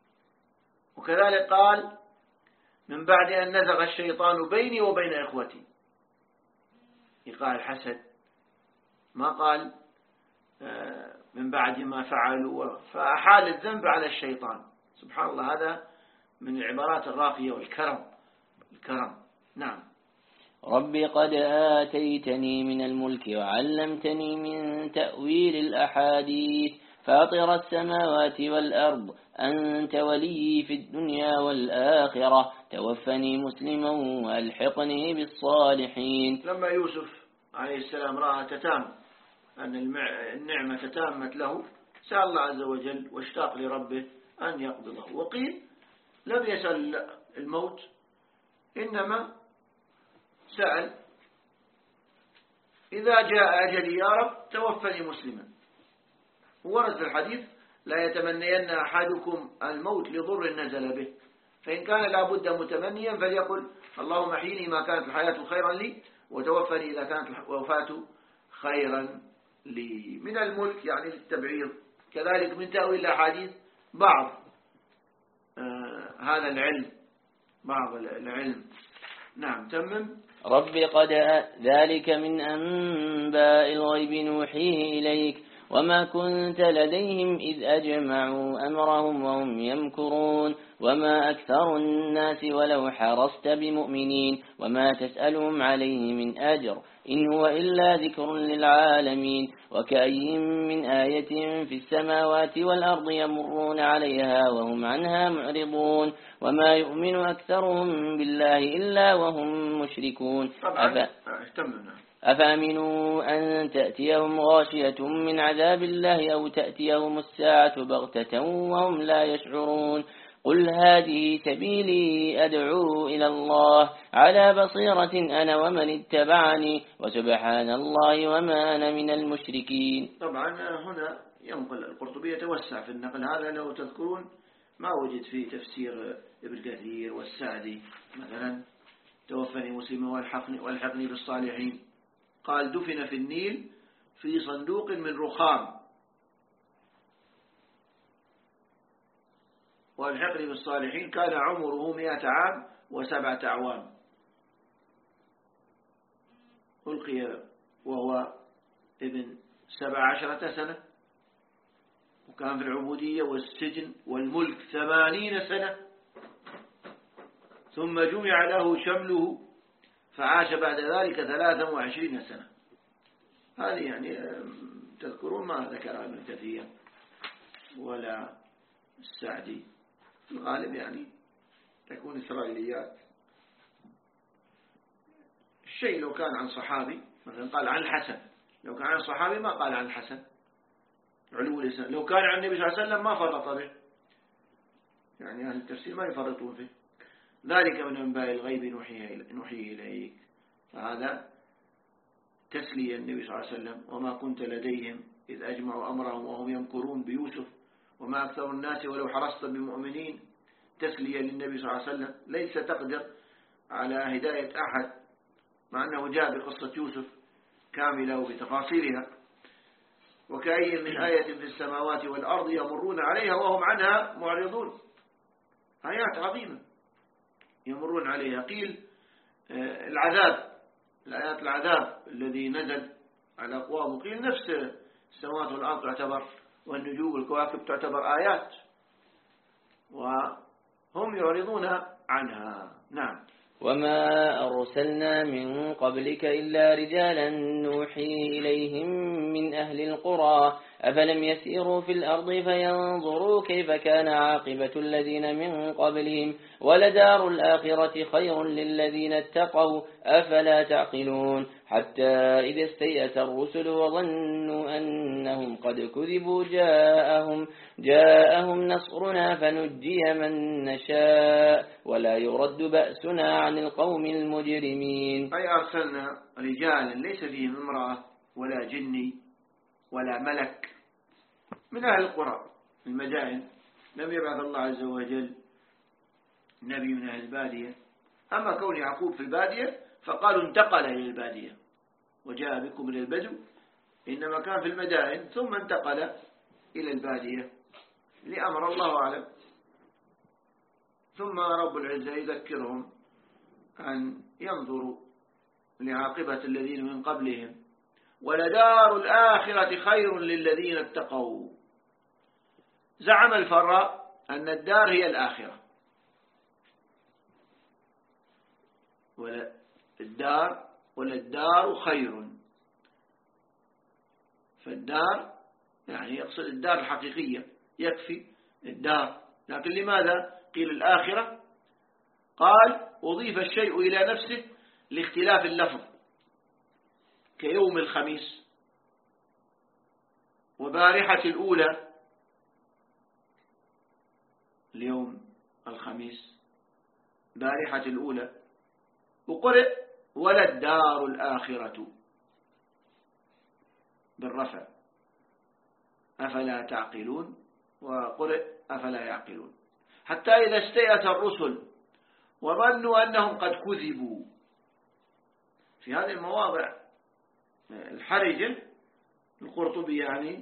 وكذلك قال من بعد أن نزغ الشيطان بيني وبين إخوتي، إيقاع الحسد. ما قال من بعد ما فعلوا، فأحال الذنب على الشيطان. سبحان الله، هذا من العبارات الراقية والكرم الكرم. نعم. ربي قد آتيتني من الملك وعلمتني من تأويل الأحاديث فاطر السماوات والأرض أنت ولي في الدنيا والآخرة توفني مسلما وألحقني بالصالحين. لما يوسف عليه السلام رأى تتام أن النعمة تتامت له سأل الله عز وجل واشتاق لربه أن يقبضه. وقيل لم يسأل الموت، إنما سأل إذا جاء أجلي يا رب توفني مسلما. ورد في الحديث لا يتمنين أحدكم الموت لضر نزل به، فإن كان لابد متمنيا فليقل اللهم احيني ما كانت الحياة خيرا لي وتوفني إذا كانت الوفاة خيرا لي. من الملك يعني للتبعيض. كذلك من تأويل الأحاديث بعض آه هذا العلم بعض العلم. نعم. تمم. رب قد ذلك من أنباء الغيب نوحيه إليك وما كنت لديهم إذ أجمعوا أمرهم وهم يمكرون وما أكثر الناس ولو حرصت بمؤمنين وما تسألهم عليه من أجر إن هو إلا ذكر للعالمين. وكأي من آية في السماوات والأرض يمرون عليها وهم عنها معرضون وما يؤمن أكثرهم بالله إلا وهم مشركون. طبعا اهتمنا أفأمنوا أن تأتيهم غاشية من عذاب الله أو تأتيهم الساعة بغتة وهم لا يشعرون قل هذه سبيلي أدعو إلى الله على بصيرة أنا ومن اتبعني وسبحان الله وما أنا من المشركين. طبعا هنا ينقل القرطبي يتوسع في النقل، هذا لو تذكرون ما وجد في تفسير ابن كثير والسعدي مثلا توفني مسلما والحقني, والحقني بالصالحين، قال دفن في النيل في صندوق من رخام والحقني بالصالحين كان عمره مئة عام وسبعة أعوام، ألقي وهو ابن سبع عشرة سنة، وكان في العبودية والسجن والملك ثمانين سنة، ثم جمع له شمله فعاش بعد ذلك ثلاثا وعشرين سنة. هذه يعني تذكرون ما ذكرها ابن كثير ولا السعدي، في الغالب يعني تكون إسرائيليات. الشيء لو كان عن صحابي مثلا قال عن الحسن، لو كان عن صحابي ما قال عن الحسن علو الإسلام، لو كان عن النبي صلى الله عليه وسلم ما فرط به، يعني أهل التفسير ما يفرطون فيه. ذلك من أنباء الغيب نوحيه إليك، فهذا تسلية النبي صلى الله عليه وسلم. وما كنت لديهم إذ أجمعوا أمرهم وهم يمكرون بيوسف وما أكثر الناس ولو حرصت بمؤمنين، تسلية للنبي صلى الله عليه وسلم، ليس تقدر على هداية أحد، مع أنه جاء بقصة يوسف كاملة وبتفاصيلها. وكأي من آية في السماوات والأرض يمرون عليها وهم عنها معرضون، آيات عظيمة يمرون عليها. قيل العذاب، الآيات العذاب الذي نزل على أقوام، وقيل نفس السماوات والأرض تعتبر والنجوم والكواكب تعتبر آيات وهم يعرضون عنها. نعم. وما أرسلنا من قبلك إلا رجالا نوحي إليهم من أهل القرى أفلم يسيروا في الأرض فينظروا كيف كان عاقبة الذين من قبلهم ولدار الآخرة خير للذين اتقوا أفلا تعقلون حتى إذا استيأس الرسل وظنوا أنهم قد كذبوا جاءهم, جاءهم نصرنا فنجي من نشاء ولا يرد بأسنا عن القوم المجرمين. أي أرسلنا رجالا ليس فيهم امرأة ولا جني ولا ملك من أهل القرى المدائن، لم يبعث الله عز وجل نبي من أهل البادية. أما كون يعقوب في البادية فقالوا انتقل إلى البادية وجاء بكم من البدو، إنما كان في المدائن ثم انتقل إلى البادية لأمر الله أعلم. ثم رب العزة يذكرهم أن ينظروا لعاقبة الذين من قبلهم ولدار الآخرة خير للذين اتقوا. زعم الفراء أن الدار هي الآخرة، ولا الدار ولا الدار خير، فالدار يعني يقصد الدار الحقيقية، يكفي الدار. لكن لماذا قيل الآخرة؟ قال أضيف الشيء إلى نفسه لاختلاف اللفظ، كيوم الخميس وبارحة الأولى، اليوم الخميس بارحة الأولى، وقرئ ولا الدار الآخرة بالرفع أفلا تعقلون، وقرئ أفلا يعقلون. حتى إذا استيأس الرسل وظنوا أنهم قد كذبوا. في هذه المواضع الحرجة القرطبي يعني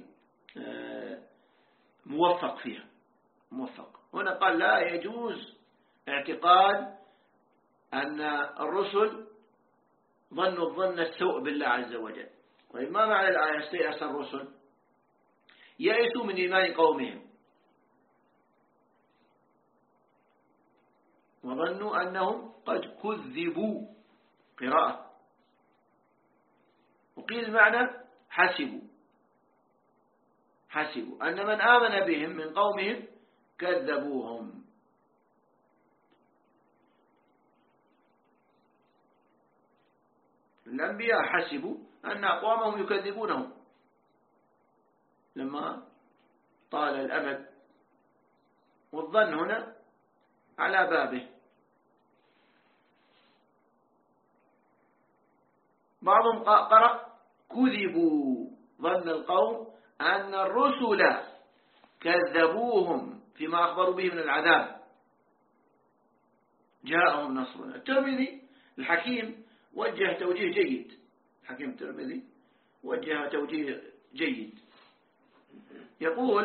موفق فيها، موفق. هنا قال لا يجوز اعتقاد أن الرسل ظنوا الظن السوء بالله عز وجل. طيب ما معنى الآية استيأس الرسل؟ يئسوا من إيمان قومهم وظنوا أنهم قد كذبوا، قراءة. وقيل المعنى حسبوا، حسبوا أن من آمن بهم من قومهم كذبوهم. الأنبياء حسبوا أن أقوامهم يكذبونهم لما طال الأمد، والظن هنا على بابه. بعضهم قرأ كذبوا، ظن القوم أن الرسل كذبوهم فيما أخبروا به من العذاب، جاءهم نصرنا. الترمذي الحكيم وجه توجيه جيد، الحكيم الترمذي وجه توجيه جيد، يقول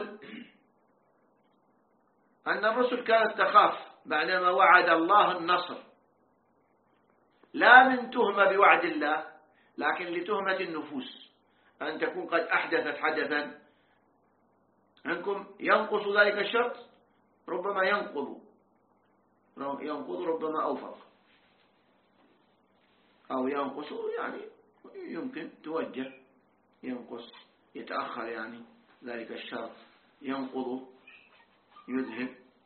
أن الرسل كانت تخاف بعدما وعد الله النصر، لا من تهمة بوعد الله، لكن لتهمة النفوس، أن تكون قد أحدثت حدثا عنكم ينقص ذلك الشرط، ربما ينقض ينقض ربما أوفق، أو ينقص يعني يمكن توجه ينقص يتأخر، يعني ذلك الشرط ينقض يذهب.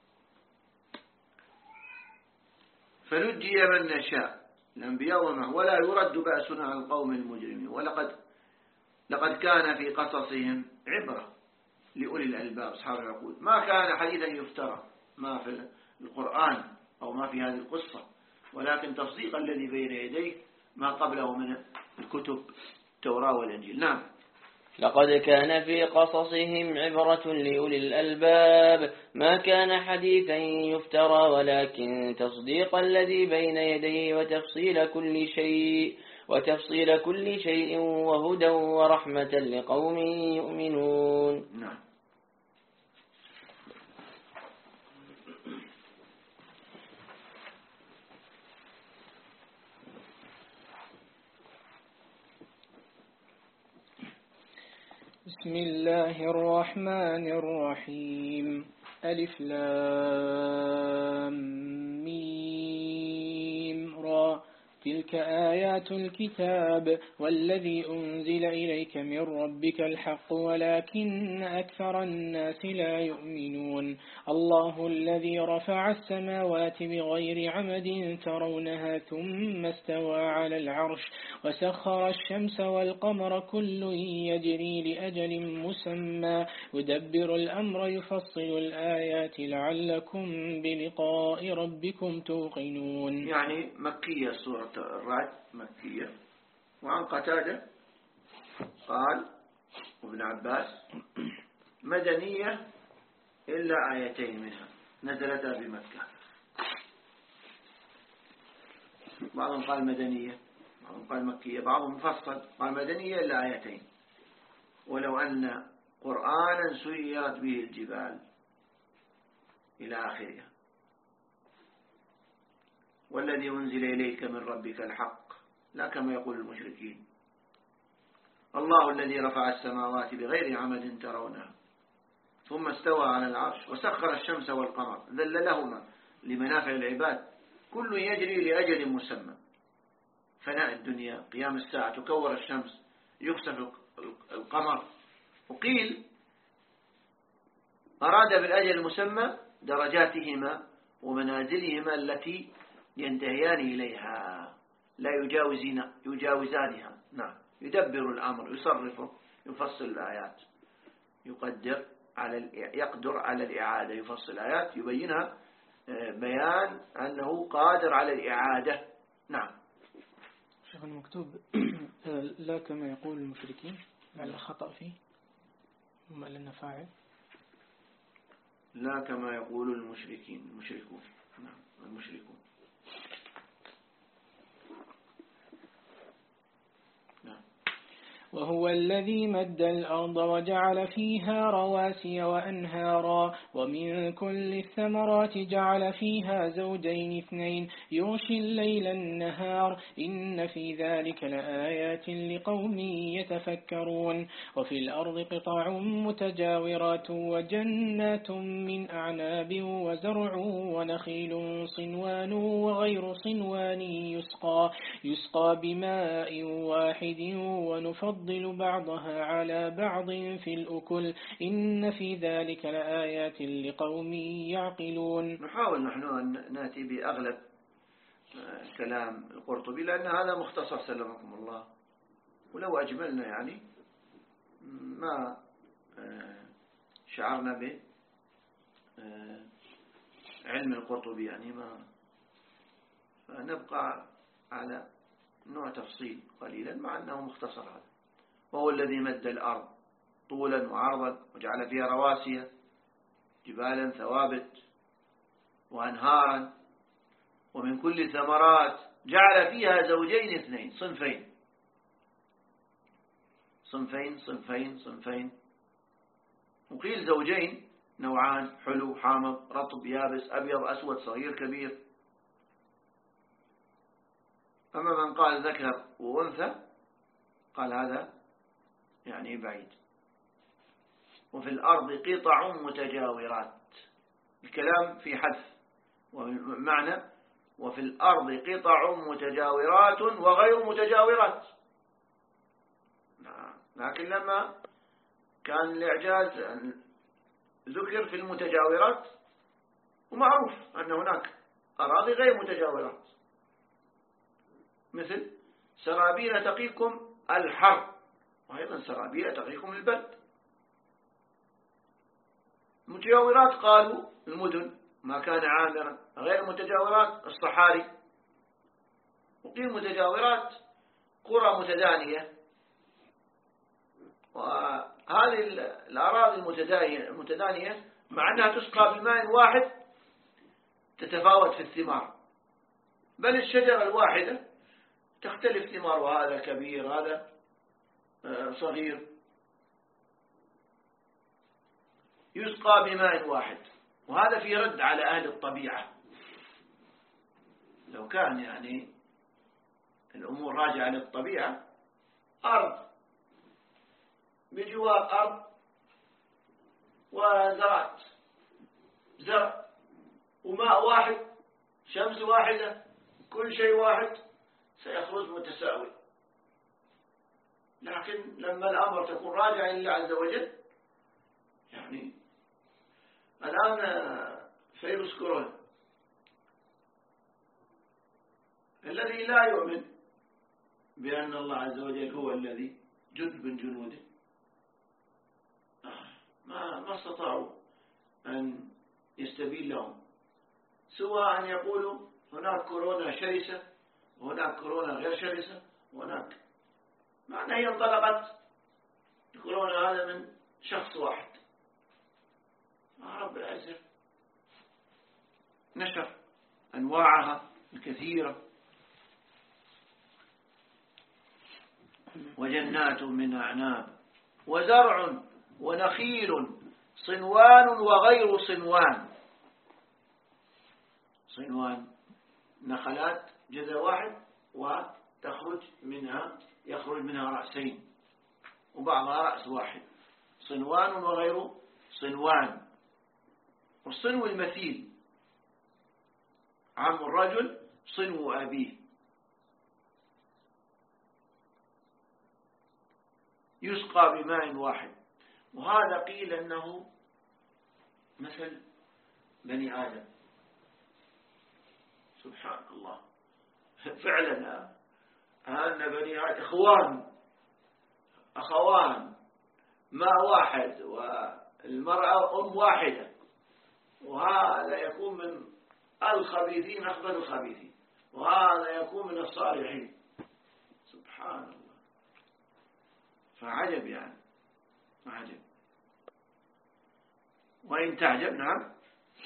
فنجي من نشاء الأنبياء وما ولا يرد بأسنا عن القوم المجرمين. ولقد لقد كان في قصصهم عبرة لأولي الألباب أصحاب العقول، ما كان حديثا يفترى ما في القرآن أو ما في هذه القصة، ولكن تصديق الذي بين يديه ما قبله من الكتب التوراة والإنجيل. نعم. لقد كان في قصصهم عبرة لأولي الألباب ما كان حديثا يفترى ولكن تصديق الذي بين يديه وتفصيل كل شيء وتفصيل كل شيء وهدى ورحمة لقوم يؤمنون. نعم. بسم الله الرحمن الرحيم. ألف لام ميم را. تلك آيات الكتاب والذي أنزل إليك من ربك الحق ولكن أكثر الناس لا يؤمنون. الله الذي رفع السماوات بغير عمد ترونها ثم استوى على العرش وسخر الشمس والقمر كل يجري لأجل مسمى يدبر الأمر يفصل الآيات لعلكم بلقاء ربكم توقنون. يعني مكية سورة الرعد مكية. وعن قتادة قال وابن عباس مدنية إلا آيتين منها نزلتا بمكة. بعضهم قال مدنية، بعضهم قال مكية، بعضهم مفصل قال مدنية إلا آيتين. ولو أن قرآنا سيرت به الجبال إلى آخرها. والذي أنزل إليك من ربك الحق لا كما يقول المشركين. الله الذي رفع السماوات بغير عمد ترونها ثم استوى على العرش وسخر الشمس والقمر ذللهما لمنافع العباد كل يجري لأجل مسمى. فناء الدنيا، قيام الساعة، تكور الشمس، يخسف القمر. وقيل أراد بالأجل المسمى درجاتهما ومنازلهما التي ينتهيان إليها لا يجاوزين يجاوزانها. نعم. يدبر الأمر، يصرفه، يفصل الآيات، يقدر على يقدر على الإعادة، يفصل الآيات يبينها بيان أنه قادر على الإعادة. نعم. شيخ المكتوب لا كما يقول المشركين على خطأ فيه ثم لنا فاعل لا كما يقول المشركين المشركون. نعم المشركون. وهو الذي مد الأرض وجعل فيها رواسي وأنهارا ومن كل الثمرات جعل فيها زوجين اثنين يغشي الليل النهار إن في ذلك لآيات لقوم يتفكرون. وفي الأرض قطع متجاورات وجنات من أعناب وزرع ونخيل صنوان وغير صنوان يسقى يسقى بماء واحد ونفضل بعضها على بعض في الأكل إن في ذلك لآيات لقوم يعقلون. نحاول نحن أن نأتي بأغلب كلام القرطبي، لأن هذا مختصر سلمكم الله، ولو أجملنا يعني ما شعرنا به علم القرطبي يعني ما، فنبقى على نوع تفصيل قليلا مع أنه مختصر هذا. وهو الذي مد الأرض طولا وعرضا وجعل فيها رواسي جبالا ثوابت وأنهارا ومن كل ثمرات جعل فيها زوجين اثنين، صنفين صنفين صنفين صنفين وقيل زوجين نوعان، حلو حامض رطب يابس أبيض أسود صغير كبير. أما من قال ذكر وأنثى قال هذا يعني بعيد. وفي الأرض قطع متجاورات، الكلام في حذف ومعنى وفي الأرض قطع متجاورات وغير متجاورات. لكن لما كان الإعجاز ذكر في المتجاورات، ومعروف أن هناك أراضي غير متجاورات، مثل سرابيل تقيكم الحر، وأيضا سرابيل تقيكم البرد. متجاورات قالوا المدن ما كان عامرا، غير متجاورات الصحاري، وقيل متجاورات قرى متدانية. وهذه الأراضي المتدانية مع أنها تسقى بماء واحد تتفاوت في الثمار، بل الشجرة الواحدة تختلف ثمار، وهذا كبير هذا صغير، يسقى بماء واحد. وهذا في رد على أهل الطبيعة. لو كان يعني الأمور راجعة للطبيعة، أرض بجوار أرض وزرعت زرع وماء واحد شمس واحدة كل شيء واحد سيخرج متساوي. لكن لما الأمر تكون راجعا لله عز وجل، يعني الآن فيروس كورونا الذي لا يؤمن بأن الله عز وجل هو الذي جند من جنوده ما ما استطاعوا أن يستبين لهم، سواء أن يقولوا هناك كورونا شرسة وهناك كورونا غير شرسة وهناك، مع أنها هي انطلقت كورونا هذا من شخص واحد. رب العزة نشر أنواعها الكثيرة، وجنات من أعناب وزرع ونخيل صنوان وغير صنوان. صنوان نخلات جذع واحد وتخرج منها يخرج منها رأسين وبعضها رأس واحد، صنوان وغير صنوان. والصنو المثيل، عم الرجل صنو أبيه. يسقى بماء واحد. وهذا قيل أنه مثل بني آدم. سبحان الله، فعلا أن بني آدم إخوان أخوان ماء واحد والمرأة أم واحدة، وهذا يكون من الخبيثين أخبث الخبيثين، وهذا يكون من الصالحين. سبحان الله، فعجب يعني عجب. وإن تعجب نعم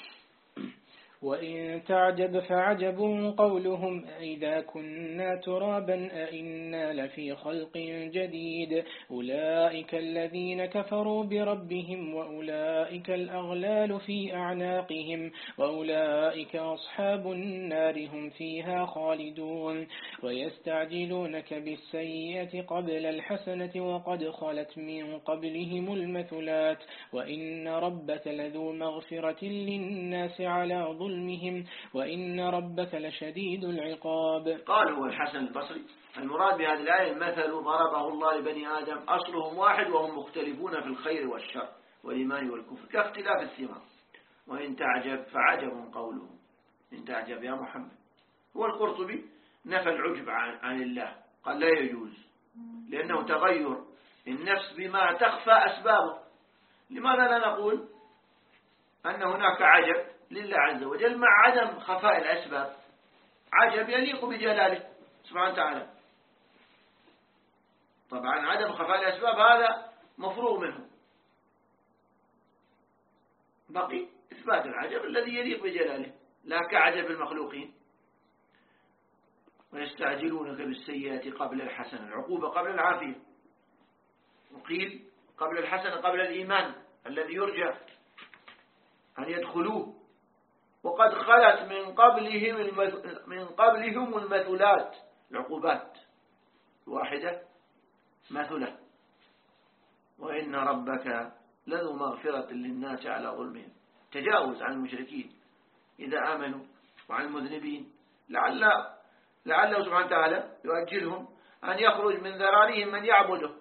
وإن تعجب فعجب قولهم أئذا كنا ترابا أئنا لفي خلق جديد أولئك الذين كفروا بربهم وأولئك الأغلال في أعناقهم وأولئك أصحاب النار هم فيها خالدون ويستعجلونك بالسيئة قبل الحسنة وقد خلت من قبلهم المثلات وإن ربك لذو مغفرة للناس على ظلمهم وإن ربك لشديد العقاب. قال هو الحسن البصري المراد بهذه الآية المثل ضربه الله لبني آدم أصلهم واحد وهم مختلفون في الخير والشر والإيمان والكفر كاختلاف الثمار. وإن تعجب فعجب قولهم. إن تعجب يا محمد هو القرطبي نفى العجب عن, عن الله، قال لا يجوز، لأنه تغير النفس بما تخفى أسبابه. لماذا لا نقول أن هناك عجب لله عز وجل مع عدم خفاء الأسباب، عجب يليق بجلاله سبحانه وتعالى. طبعا عدم خفاء الأسباب هذا مفروغ منه، بقي إثبات العجب الذي يليق بجلاله لا كعجب المخلوقين. ويستعجلونك بالسيئة قبل الحسنة، العقوبة قبل العافية، وقيل قبل الحسنة قبل الإيمان الذي يرجى أن يدخلوه. وقد خلت من قبلهم من قبلهم المثلات، العقوبات واحدة مثلة. وإن ربك لذو مغفرة للناس على ظلمهم، تجاوز عن المشركين إذا آمنوا وعن المذنبين، لعل لعله سبحانه وتعالى يؤجلهم أن يخرج من ذراريهم من يعبده.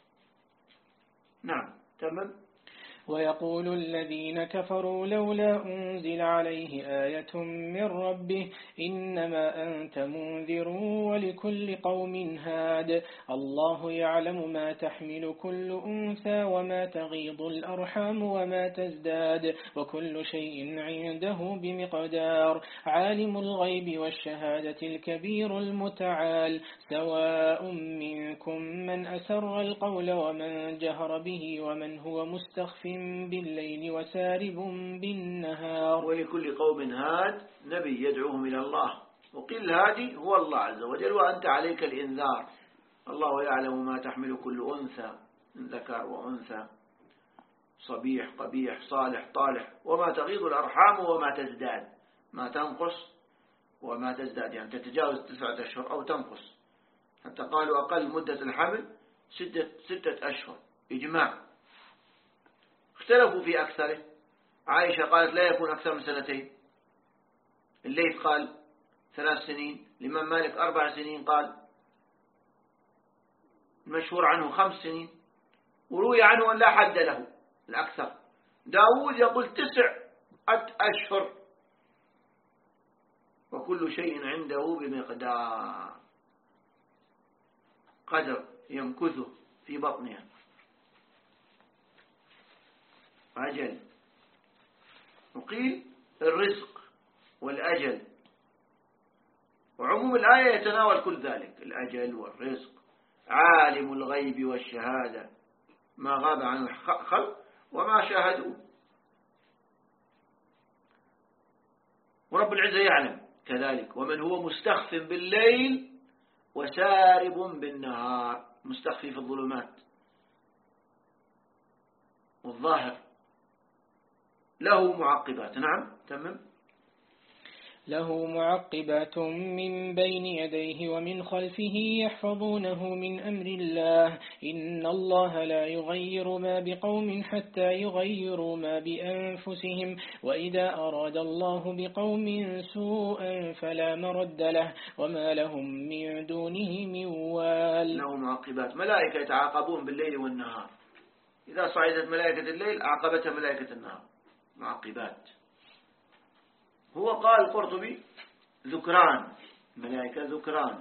نعم تمام. ويقول الذين كفروا لولا أنزل عليه آية من ربه إنما أنت منذر ولكل قوم هاد الله يعلم ما تحمل كل أنثى وما تغيض الأرحام وما تزداد وكل شيء عنده بمقدار عالم الغيب والشهادة الكبير المتعال سواء منكم من أسر القول ومن جهر به ومن هو مستخف بالليل وسارب بالنهار. ولكل قوم هاد، نبي يدعوهم إلى الله، وقيل الهادي هو الله عز وجل، وأنت عليك الإنذار. الله يعلم ما تحمل كل أنثى من ذكر وأنثى، صبيح قبيح صالح طالح، وما تغيض الأرحام وما تزداد، ما تنقص وما تزداد، يعني تتجاوز تسعة أشهر أو تنقص، حتى قالوا أقل مدة الحمل ستة, ستة أشهر إجماع. اختلفوا في أكثره، عائشة قالت لا يكون أكثر من سنتين، الليث قال ثلاث سنين، الإمام مالك أربع سنين قال، المشهور عنه خمس سنين، وروي عنه أن لا حد له الأكثر. داود يقول تسعة أشهر، وكل شيء عنده بمقدار، قدر يمكثه في بطنها، أجل. وقيل الرزق والأجل، وعموم الآية يتناول كل ذلك، الأجل والرزق. عالم الغيب والشهادة، ما غاب عن الخلق وما شاهدوا. ورب العزة يعلم كذلك ومن هو مستخف بالليل وسارب بالنهار، مستخفي في الظلمات والظاهر، له معقبات. نعم تمام. له معقبات من بين يديه ومن خلفه يحفظونه من أمر الله إن الله لا يغير ما بقوم حتى يغيروا ما بأنفسهم وإذا أراد الله بقوم سوءا فلا مرد له وما لهم من دونه من وال. له معقبات، ملائكة يتعاقبون بالليل والنهار، إذا صعدت ملائكة الليل أعقبتها ملائكة النهار، معقبات. هو قال القرطبي ذكران، ملائكة ذكران،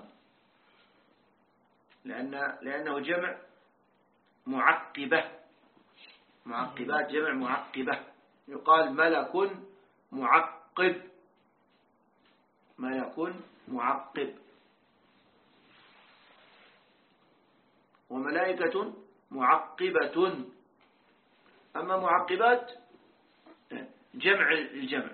لأن لأنه جمع معقبة، معقبات جمع معقبة، يقال ملك معقب، ملك معقب، وملائكة معقبة. أما معقبات جمع الجمع،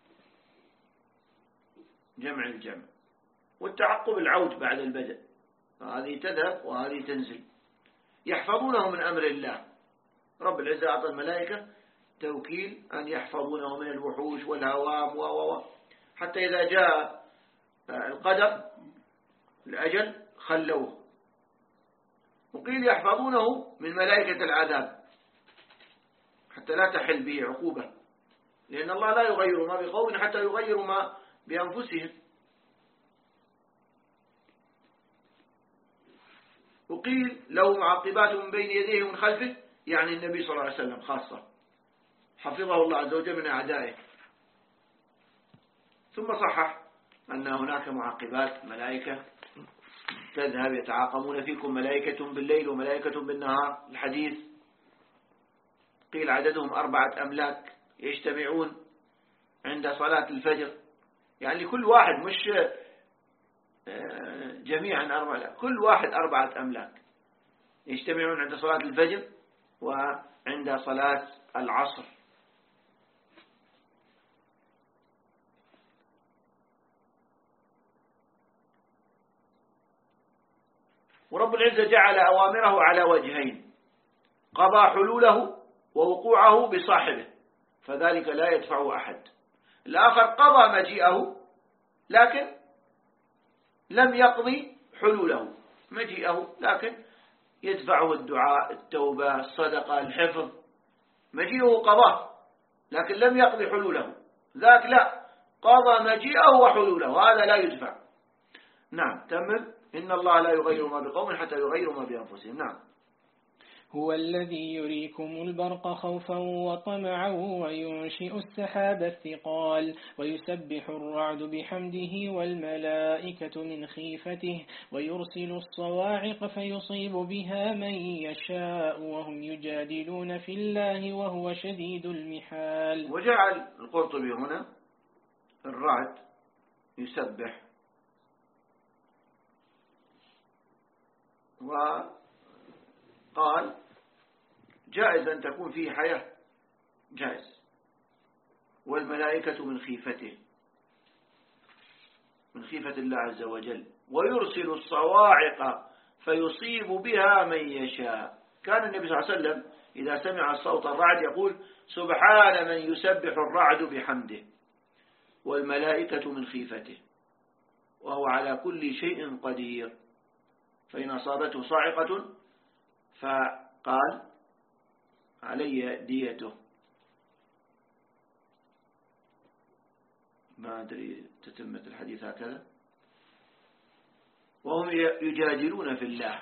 جمع الجمع، والتعقب العود بعد البدء، هذه تذهب وهذه تنزل، يحفظونه من أمر الله. رب العزة أعطى الملائكة توكيل أن يحفظونه من الوحوش والهوام و حتى إذا جاء القدر الأجل خلوه. وقيل يحفظونه من ملائكة العذاب حتى لا تحل به عقوبة، لأن الله لا يغير ما بقوم حتى يغيروا ما بأنفسهم. وقيل له معقبات من بين يديه ومن خلفه، يعني النبي صلى الله عليه وسلم خاصة، حفظه الله عز وجل من أعدائه. ثم صحح أن هناك معقبات ملائكة تذهب يتعاقمون فيكم، ملائكة بالليل وملائكة بالنهار. الحديث قيل عددهم أربعة أملاك يجتمعون عند صلاة الفجر، يعني كل واحد مش جميعا أربعة، لا، كل واحد أربعة أملاك يجتمعون عند صلاة الفجر وعند صلاة العصر. ورب العزة جعل أوامره على وجهين: قضى حلوله ووقوعه بصاحبه، فذلك لا يدفعه أحد. الآخر قضى مجيئه لكن لم يقضي حلوله، مجيئه لكن يدفعه الدعاء، التوبة، الصدقة، الحفظ. مجيئه قضاه لكن لم يقضي حلوله، ذاك لا، قضى مجيئه وحلوله، هذا لا يدفع. نعم، تمام. إن الله لا يغير ما بقوم حتى يغيروا ما بأنفسهم. نعم. هو الذي يريكم البرق خوفا وطمعا وينشئ السحاب الثقال ويسبح الرعد بحمده والملائكة من خيفته ويرسل الصواعق فيصيب بها من يشاء وهم يجادلون في الله وهو شديد المحال. وجعل القرطبي هنا الرعد يسبح، وقال جائز أن تكون فيه حياة، جائز. والملائكة من خيفته، من خيفة الله عز وجل. ويرسل الصواعق فيصيب بها من يشاء. كان النبي صلى الله عليه وسلم إذا سمع صوت الرعد يقول: سبحان من يسبح الرعد بحمده والملائكة من خيفته وهو على كل شيء قدير. فإن أصابته صاعقة فقال: علي ديته. ما أدري تتمة الحديث هكذا. وهم يجادلون في الله،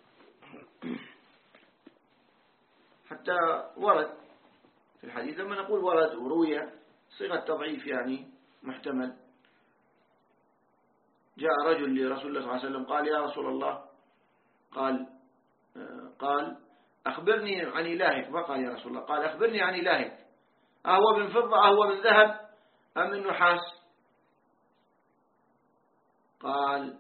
حتى ورد في الحديث، لما نقول ورد وروي صيغة تضعيف يعني محتمل. جاء رجل لرسول الله صلى الله عليه وسلم قال: يا رسول الله، قال قال أخبرني عن إلهك. ما قال يا رسول الله، قال أخبرني عن إلهك، أهو من فضة أهو من ذهب أم من نحاس؟ قال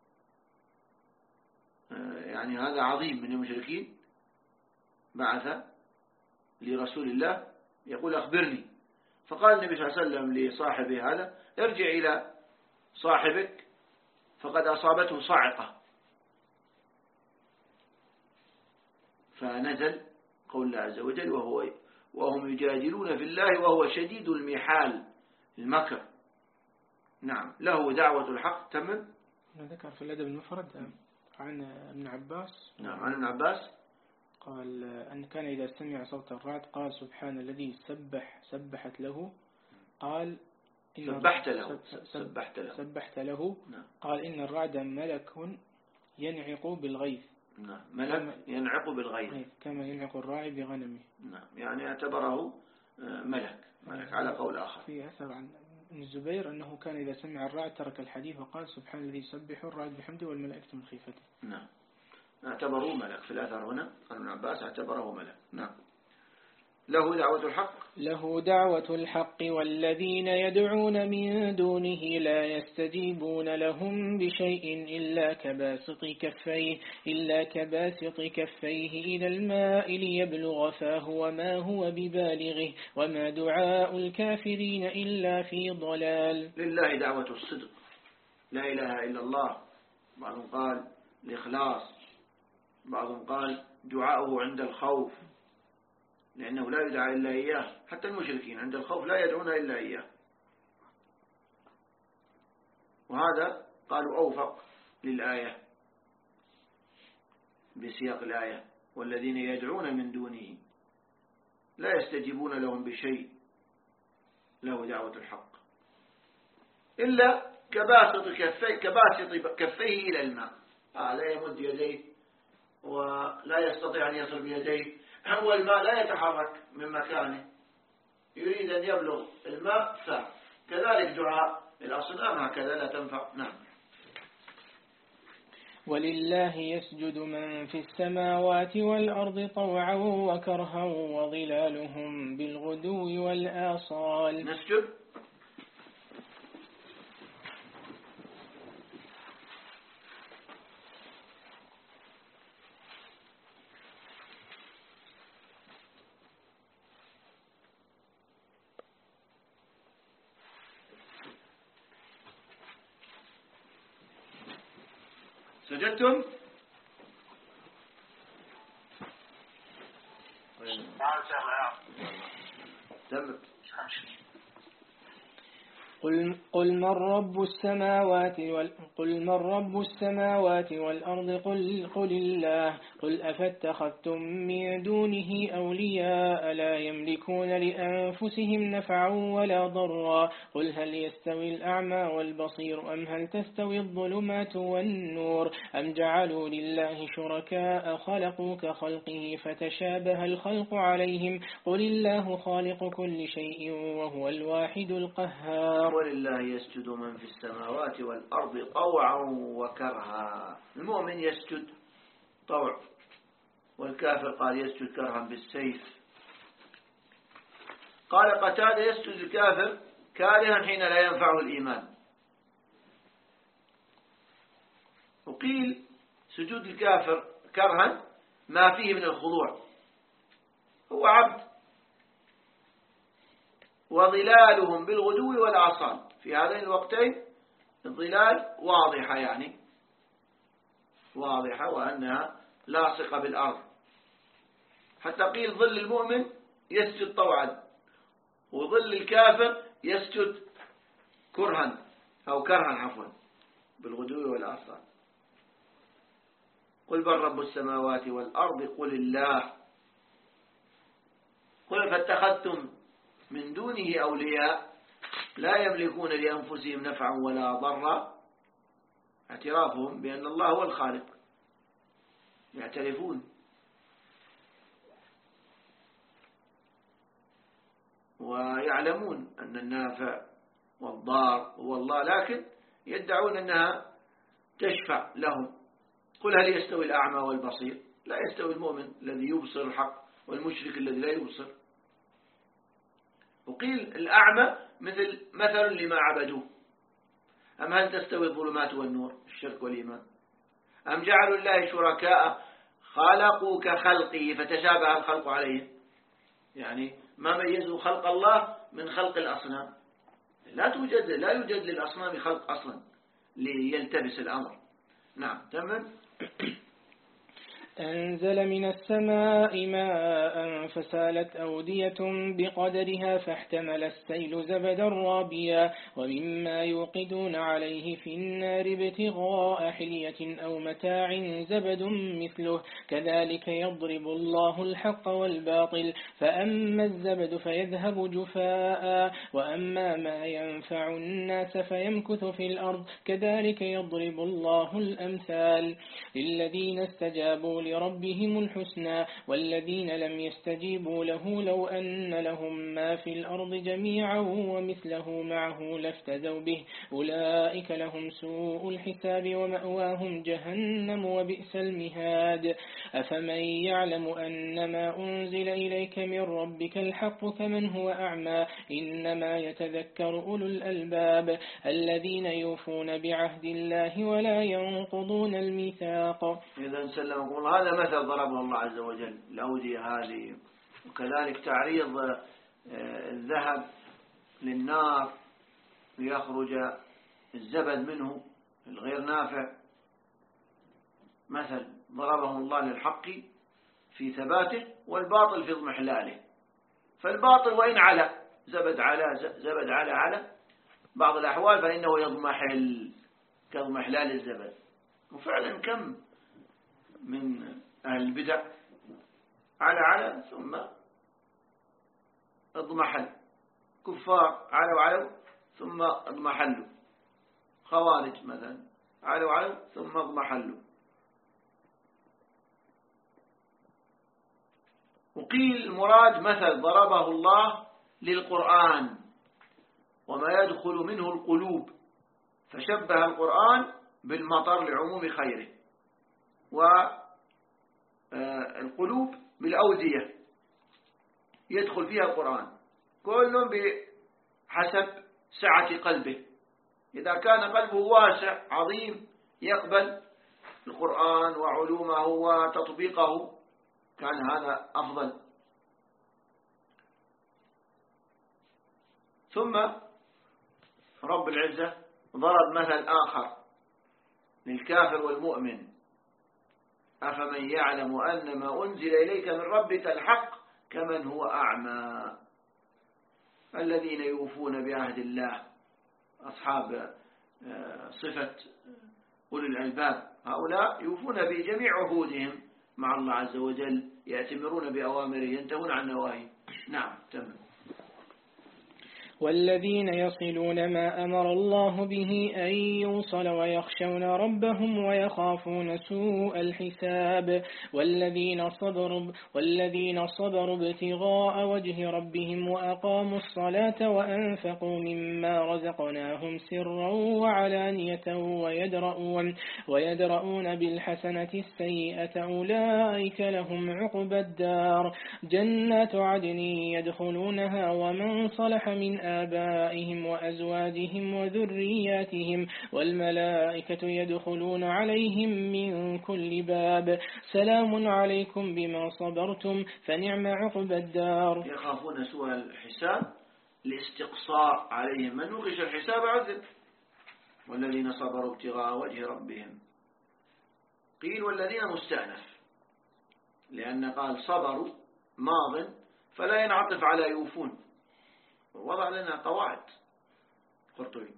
يعني هذا عظيم من المشركين بعث لرسول الله يقول أخبرني. فقال النبي صلى الله عليه وسلم لصاحبه هذا: ارجع إلى صاحبك فقد أصابته صاعقة. فنزل قول الله عز وجل: وهو وهم يجادلون في الله وهو شديد المحال، المكر. نعم، له دعوة الحق. تمام. ذكر في الأدب المفرد عن ابن عباس. نعم، عن ابن عباس قال أن كان إذا سمع صوت الرعد قال: سبحان الذي سبح سبحت له. قال إن سبحت له سبحت له سبحت له. نعم. قال إن الرعد ملك ينعق بالغيث. نعم، ملك ينعق بالغيث كما ينعق الراعي بغنمه. نعم، يعني اعتبره ملك ملك على قول آخر. في أثر عن ابن الزبير أنه كان إذا سمع الرعد ترك الحديث وقال: سبحان الذي يسبح الرعد بحمده والملائكة من خيفته. نعم، اعتبروه ملك. في الأثر هنا عن ابن عباس اعتبره ملك. نعم. له دعوة الحق له دعوة الحق والذين يدعون من دونه لا يستجيبون لهم بشيء إلا كباسط كفيه إلا كباسط كفيه إلى الماء ليبلغ فاه وما هو ببالغه وما دعاء الكافرين إلا في ضلال. لله دعوة الصدق، لا إله إلا الله. بعضهم قال الإخلاص، بعضهم قال دعاؤه عند الخوف، لأنه لا يدعى إلا إياه. حتى المشركين عند الخوف لا يدعون إلا إياه. وهذا قالوا أوفق للآية بسياق الآية: والذين يدعون من دونه لا يستجيبون لهم بشيء، له دعوة الحق إلا كباسط كفيه كباسط كفيه إلى الماء. آه لا يمد يديه ولا يستطيع أن يصل بيديه، هو الماء لا يتحرك من مكانه، يريد أن يبلغ الماء فكذلك دعاء الأصنام هكذا لا تنفع. نعم. ولله يسجد من في السماوات والأرض طوعا وكرها وظلالهم بالغدو والآصال. نسجد. سجدتم؟ تم. قل قل من رب السماوات وال قل من رب السماوات والأرض قل قل الله قل أفاتخذتم من دونه أولياء لا يملكون لأنفسهم نفعا ولا ضرا قل هل يستوي الأعمى والبصير أم هل تستوي الظلمات والنور أم جعلوا لله شركاء خلقوا كخلقه فتشابه الخلق عليهم قل الله خالق كل شيء وهو الواحد القهار. ولله يسجد من في السماوات والأرض طوعا وكرها. المؤمن يسجد طوع، والكافر قال يسجد كرها بالسيف. قال قتادة يسجد الكافر كارها حين لا ينفعه الإيمان. وقيل سجود الكافر كرها ما فيه من الخضوع، هو عبد. وظلالهم بالغدو والآصال. في هذين الوقتين الظلال واضحة، يعني واضحة وأنها لاصقة بالأرض. حتى قيل ظل المؤمن يسجد طوعا، وظل الكافر يسجد كرها أو كرها عفوا بالغدو والآصال. قل بل رب السماوات والأرض قل الله قل فاتخذتم من دونه أولياء لا يملكون لأنفسهم نفعا ولا ضرا. اعترافهم بأن الله هو الخالق، يعترفون ويعلمون أن النافع والضار هو الله، لكن يدعون أنها تشفع لهم. قل هل يستوي الأعمى والبصير؟ لا يستوي المؤمن الذي يبصر الحق والمشرك الذي لا يبصر. وقيل الأعمى مثل مثل لما عبدوه. أم هل تستوي الظلمات والنور، الشرك والإيمان؟ أم جعلوا الله شركاء خلقوا كخلقه فتشابه الخلق عليهم. يعني ما ميزوا خلق الله من خلق الأصنام. لا توجد لا يوجد للأصنام خلق أصلا ليلتبس الأمر. نعم. تمام. أنزل من السماء ماء فسالت أودية بقدرها فاحتمل السيل زبدا رابيا ومما يوقدون عليه في النار ابتغاء حلية أو متاع زبد مثله كذلك يضرب الله الحق والباطل فأما الزبد فيذهب جفاء وأما ما ينفع الناس فيمكث في الأرض كذلك يضرب الله الأمثال للذين استجابوا لربهم الحسنى والذين لم يستجيبوا له لو أن لهم ما في الأرض جميعا ومثله معه لافتدوا به أولئك لهم سوء الحساب ومأواهم جهنم وبئس المهاد أفمن يعلم أن ما أنزل إليك من ربك الحق كمن هو أعمى إنما يتذكر أولو الألباب الذين يوفون بعهد الله ولا ينقضون الميثاق. إذا سلم يقول هذا مثل ضربه الله عز وجل الأودية هذه، وكذلك تعريض الذهب للنار ليخرج الزبد منه الغير نافع. مثل ضربه الله للحق في ثباته والباطل في اضمحلاله. فالباطل وإن على زبد على زبد على على بعض الأحوال فإنه يضمحل كاضمحلال الزبد. وفعلا كم من أهل البدع على على ثم اضمحل، كفار علوا علوا ثم اضمحلوا، خوارج مثلا علوا علوا ثم اضمحلوا. وقيل المراد مثل ضربه الله للقرآن، وما يدخل منه القلوب، فشبه القرآن بالمطر لعموم خيره، والقلوب بالأودية يدخل فيها القرآن، كل بحسب سعة قلبه. إذا كان قلبه واسع عظيم يقبل القرآن وعلومه وتطبيقه كان هذا أفضل. ثم رب العزة ضرب مثل آخر للكافر والمؤمن: أفمن يعلم أن ما أنزل إليك من ربك الحق كمن هو أعمى. الذين يوفون بعهد الله أصحاب صفة أولي الألباب هؤلاء يوفون بجميع عهودهم مع الله عز وجل، يأتمرون بأوامره ينتهون عن نواهيه. نعم تمام. والذين يصلون ما أمر الله به أن يوصل ويخشون ربهم ويخافون سوء الحساب. والذين صبروا والذين صبروا ابتغاء وجه ربهم وأقاموا الصلاة وأنفقوا مما رزقناهم سرا وعلانية ويدرؤون, ويدرؤون بالحسنة السيئة أولئك لهم عقبى الدار جنات عدن يدخلونها ومن صلح من آبائهم وأزواجهم وذرياتهم والملائكة يدخلون عليهم من كل باب سلام عليكم بما صبرتم فنعم عقبى الدار. يخافون سوء الحساب الاستقصاء عليهم، من نوقش الحساب عذب. والذين صبروا ابتغاء وجه ربهم، قيل والذين مستأنف لأن قال صبروا ماض فلا ينعطف على يوفون، وضع لنا قواعد قرطبي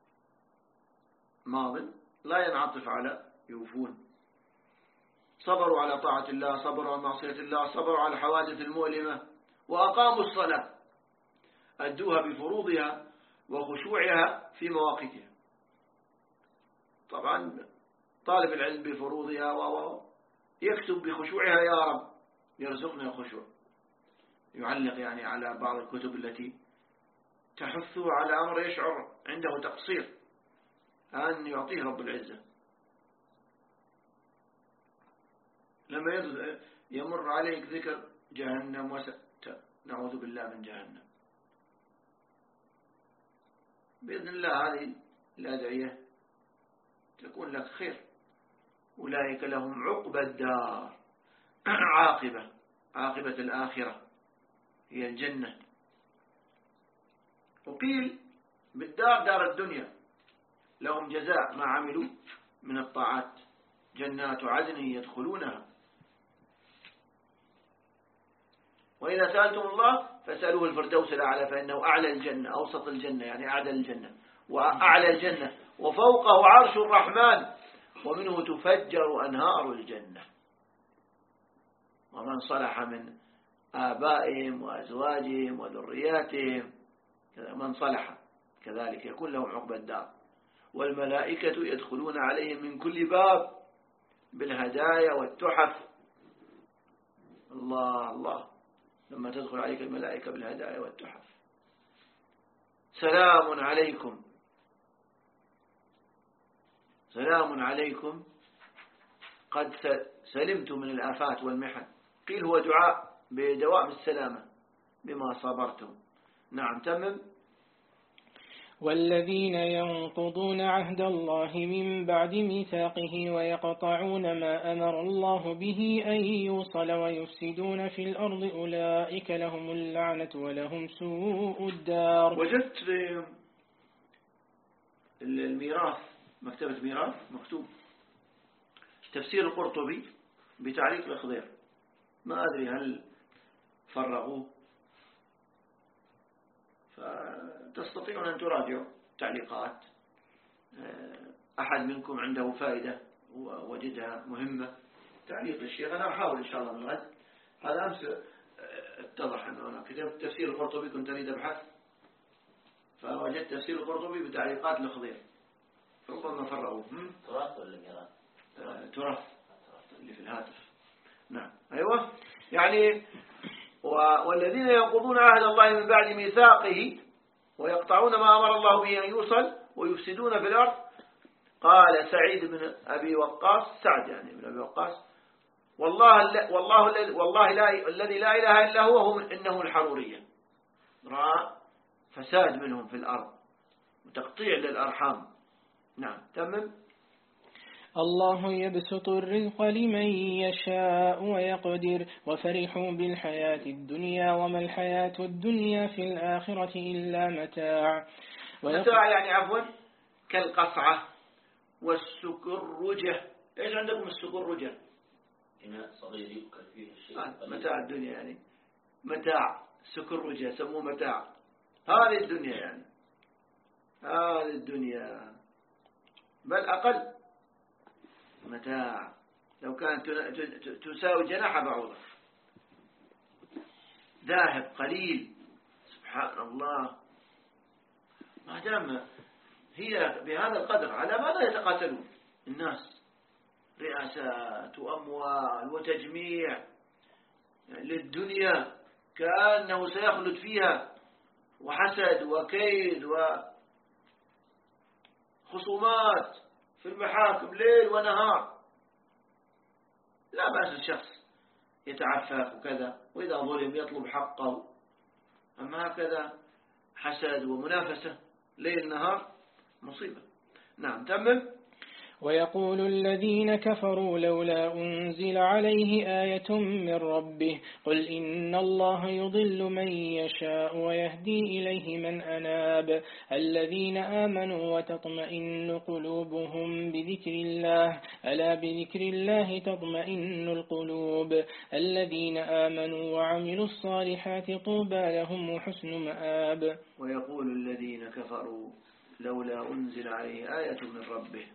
ماض لا ينعطف على يوفون. صبروا على طاعة الله، صبروا على معصية الله، صبروا على الحوادث المؤلمة، وأقاموا الصلاة أدوها بفروضها وخشوعها في مواقفها. طبعا طالب العلم بفروضها ويكتب بخشوعها يا رب يرزقنا الخشوع، يعلق يعني على بعض الكتب التي تحثه على أمر يشعر عنده تقصير أن يعطيه رب العزة. لما يمر عليك ذكر جهنم وسأت نعوذ بالله من جهنم، بإذن الله هذه الأدعية تكون لك خير. أولئك لهم عقبى الدار، عاقبة عاقبة الآخرة هي الجنة. وقيل بالدار دار الدنيا، لهم جزاء ما عملوا من الطاعات جنات عدن يدخلونها. وإذا سألتم الله فاسألوه الفردوس الأعلى فإنه أعلى الجنة، أوسط الجنة يعني أعلى الجنة وأعلى الجنة، وفوقه عرش الرحمن ومنه تفجر أنهار الجنة. ومن صلح من آبائهم وأزواجهم وذرياتهم، من صلح كذلك يكون لهم عقبى الدار. والملائكة يدخلون عليهم من كل باب بالهدايا والتحف. الله الله لما تدخل عليك الملائكة بالهدايا والتحف. سلام عليكم، سلام عليكم قد سلمتم من الآفات والمحن. قيل هو دعاء بدوام السلامة بما صبرتم. نعم تمم. والذين ينقضون عهد الله من بعد ميثاقه ويقطعون ما أمر الله به أن يوصل ويفسدون في الأرض أولئك لهم اللعنة ولهم سوء الدار. وجدت الميراث، مكتبة ميراث، مكتوب تفسير القرطبي بتعليق الخضير، ما أدري هل فرغوه، فتستطيعون أن تراجعوا تعليقات. أحد منكم عنده فائدة ووجدها مهمة تعليق الشيخ، أنا أحاول إن شاء الله من الغد. هذا أمس اتضح أنه أنا كتبت تفسير القرطبي، كنت أريد أبحث فوجدت تفسير القرطبي بتعليقات الخضير، ربما فرغوه. تراث ولا ميراث؟ تراث اللي في الهاتف. نعم أيوة يعني والذين ينقضون عهد الله من بعد ميثاقه ويقطعون ما أمر الله به أن يوصل ويفسدون في الأرض. قال سعيد بن أبي وقاص، سعد يعني بن أبي وقاص، والله والله والله لا الذي لا إله إلا هو هم إنه الحرورية. رأى فساد منهم في الأرض وتقطيع للأرحام. نعم تمام. الله يبسط الرزق لمن يشاء ويقدر وفرحوا بالحياة الدنيا وما الحياة الدنيا في الآخرة إلا متاع. متاع يعني عفوا كالقصعة والسكرجة. إيش عندكم السكرجة؟ إناء صغير يؤكل فيه الشيء. آه متاع الدنيا يعني متاع سكرجة سموه متاع. هذه الدنيا يعني هذه الدنيا بل أقل متاع لو كانت تساوي جناح بعوضة. ذاهب قليل. سبحان الله. ما دام هي بهذا القدر على ماذا يتقاتلون الناس؟ رئاسات وأموال وتجميع للدنيا كأنه سيخلد فيها، وحسد وكيد وخصومات في المحاكم ليل ونهار. لا بأس الشخص يتعفف وكذا، وإذا ظلم يطلب حقه. أما هكذا حسد ومنافسة ليل نهار مصيبة. نعم تمم. ويقول الذين كفروا لولا أنزل عليه آية من ربه قل إن الله يضل من يشاء ويهدي إليه من أناب الذين آمنوا وتطمئن قلوبهم بذكر الله ألا بذكر الله تطمئن القلوب الذين آمنوا وعملوا الصالحات طوبى لهم وحسن مآب. ويقول الذين كفروا لولا أنزل عليه آية من ربه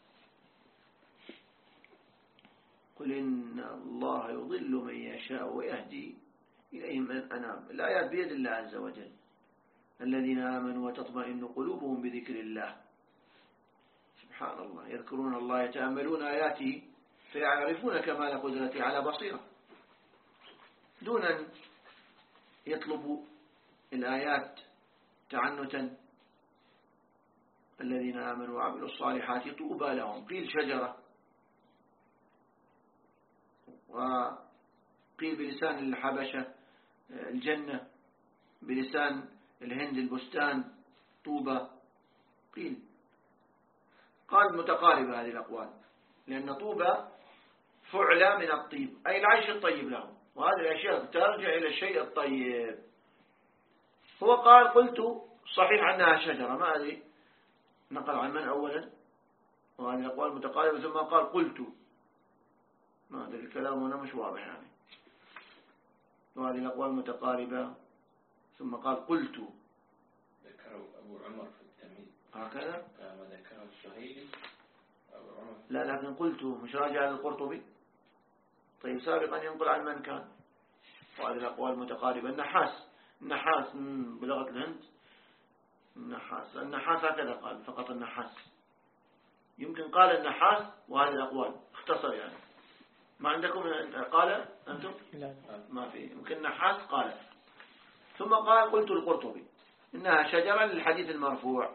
قل إن الله يضل من يشاء ويهدي إليه من أناب. الآيات بيد الله عز وجل. الذين آمنوا وتطمئن قلوبهم بذكر الله. سبحان الله. يذكرون الله يتأملون آياته فيعرفون كمال قدرته على بصيرة دون أن يطلبوا الآيات تعنتا. الذين آمنوا وعملوا الصالحات طوبى لهم. قيل شجرة، وقيل بلسان الحبشة الجنة، بلسان الهند البستان طوبى. قيل قال متقاربة هذه الأقوال، لأن طوبى فعلى من الطيب أي العيش الطيب لهم، وهذه الأشياء ترجع إلى الشيء الطيب. هو قال قلت صحيح أنها شجرة، ما أدري نقل عن من أولا، وهذه الأقوال متقاربة. ثم قال قلت، ما أدري الكلام هنا مش واضح يعني. وهذه الأقوال متقاربة. ثم قال قلت. ذكره أبو عمر في التمهيد هكذا كما ذكره الشهيدي أبو عمر. لا لكن قلت مش راجع للقرطبي. طيب سابقا ينقل عن من كان. وهذه الأقوال متقاربة. النحاس النحاس بلغة الهند النحاس النحاس هكذا قال فقط النحاس. يمكن قال النحاس وهذه الأقوال اختصر يعني. ما عندكم قال أنتم؟ لا ما في. يمكن نحاس قال. ثم قال قلت القرطبي إنها شجرة للحديث المرفوع.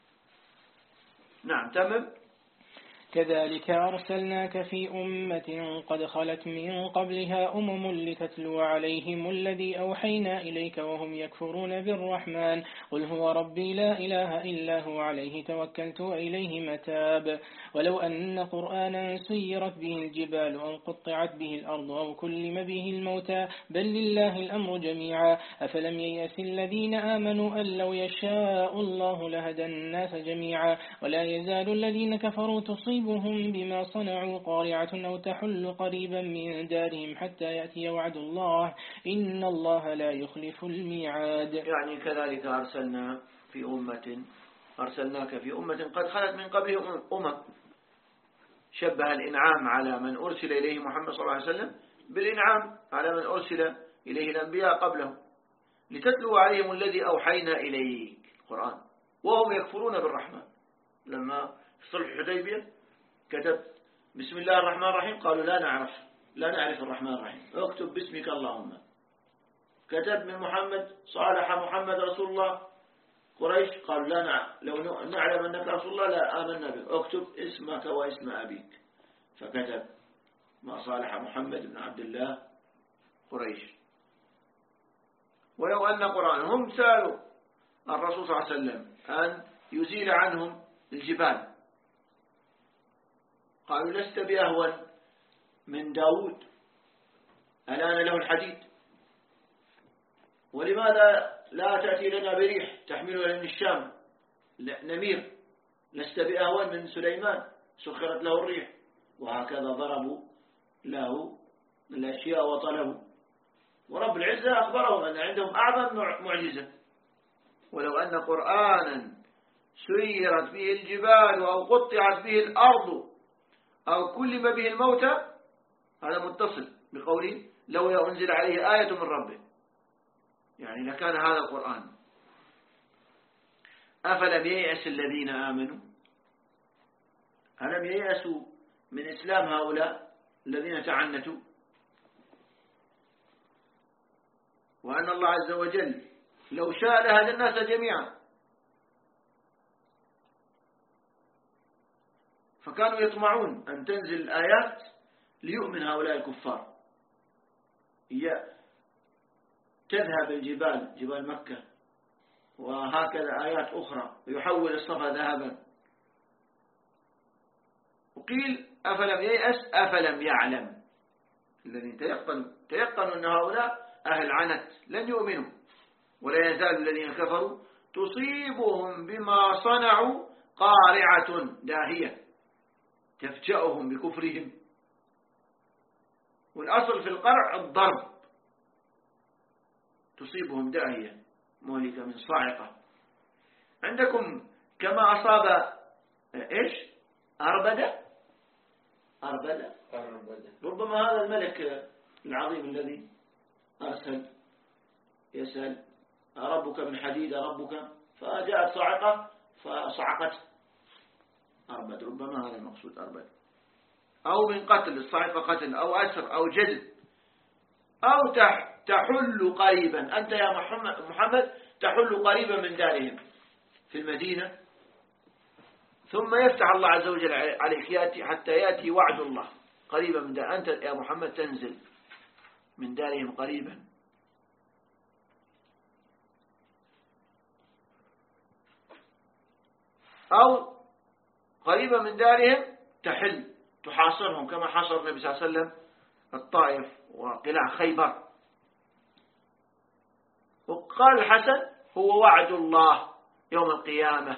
نعم تمام. كذلك أرسلناك في أمة قد خلت من قبلها أمم لتتلو عليهم الذي أوحينا إليك وهم يكفرون بالرحمن قل هو ربي لا إله إلا هو عليه توكلت وإليه متاب. ولو أن قرآنا سيرت به الجبال أو قطعت به الأرض أو كلم به الموتى بل لله الأمر جميعا أفلم ييأس الذين آمنوا أن لو يشاء الله لهدى الناس جميعا ولا يزال الذين كفروا تصيب بما صنعوا قارعة أو تحل قريبا من دارهم حتى يأتي وعد الله إن الله لا يخلف الميعاد. يعني كذلك أرسلنا في أمة أرسلناك في أمة قد خلت من قبله أمم. شبه الإنعام على من أرسل إليه محمد صلى الله عليه وسلم بالإنعام على من أرسل إليه الأنبياء قبله لتتلو عليهم الذي أوحينا إليك القرآن وهم يكفرون بالرحمن. لما في صلح الحديبية كتب بسم الله الرحمن الرحيم قالوا لا نعرف لا نعرف الرحمن الرحيم اكتب باسمك اللهم. كتب من محمد صالح محمد رسول الله قريش قالوا لا نعم لو نعلم أنك رسول الله لا آمنا بك، اكتب اسمك واسم أبيك. فكتب ما صالح محمد بن عبد الله قريش. ولو أن قرآن هم سألوا الرسول صلى الله عليه وسلم أن يزيل عنهم الجبال، قالوا لست بأهون من داود الآن له الحديد، ولماذا لا تأتي لنا بريح تحملنا من الشام نمير، لست بأهون من سليمان سخرت له الريح. وهكذا ضربوا له الأشياء وطلبوا، ورب العزة أخبرهم أن عندهم أعظم معجزة. ولو أن قرآنا سيرت به الجبال أو قطعت به الأرض أو كلم به الموتى، هذا متصل بقوله لو ينزل عليه آية من ربه، يعني لكان هذا القرآن. أفلم ييأس الذين آمنوا، ألم ييأسوا من إسلام هؤلاء الذين تعنتوا؟ وأن الله عز وجل لو شاء لهدى الناس جميعا، فكانوا يطمعون أن تنزل الآيات ليؤمن هؤلاء الكفار. تذهب الجبال جبال مكة وهكذا آيات أخرى ويحول الصفا ذهبا. وقيل أفلم ييأس أفلم يعلم، الذين تيقنوا تيقنوا أن هؤلاء أهل عنت لن يؤمنوا، ولا يزال الذين كفروا تصيبهم بما صنعوا قارعة داهية تفجأهم بكفرهم. والأصل في القرع الضرب، تصيبهم داهية مهلكة من صاعقة. عندكم كما أصاب إيش أربدة أربدة أربدة ربما هذا الملك العظيم الذي أرسل يسأل ربك من حديد ربك، فجاءت صاعقة فصعقت أربد، ربما هذا المقصود أربد. أو من قتل، الصاعقة قتل أو أسر أو جلد، أو تحل قريبا، أنت يا محمد تحل قريبا من دارهم في المدينة، ثم يفتح الله عز وجل عليك يأتي حتى يأتي وعد الله قريبا من دار، أنت يا محمد تنزل من دارهم قريبا. أو قريبا من دارهم تحل تحاصرهم كما حاصر النبي صلى الله عليه وسلم الطائف وقلاع خيبر. وقال الحسن هو وعد الله يوم القيامة.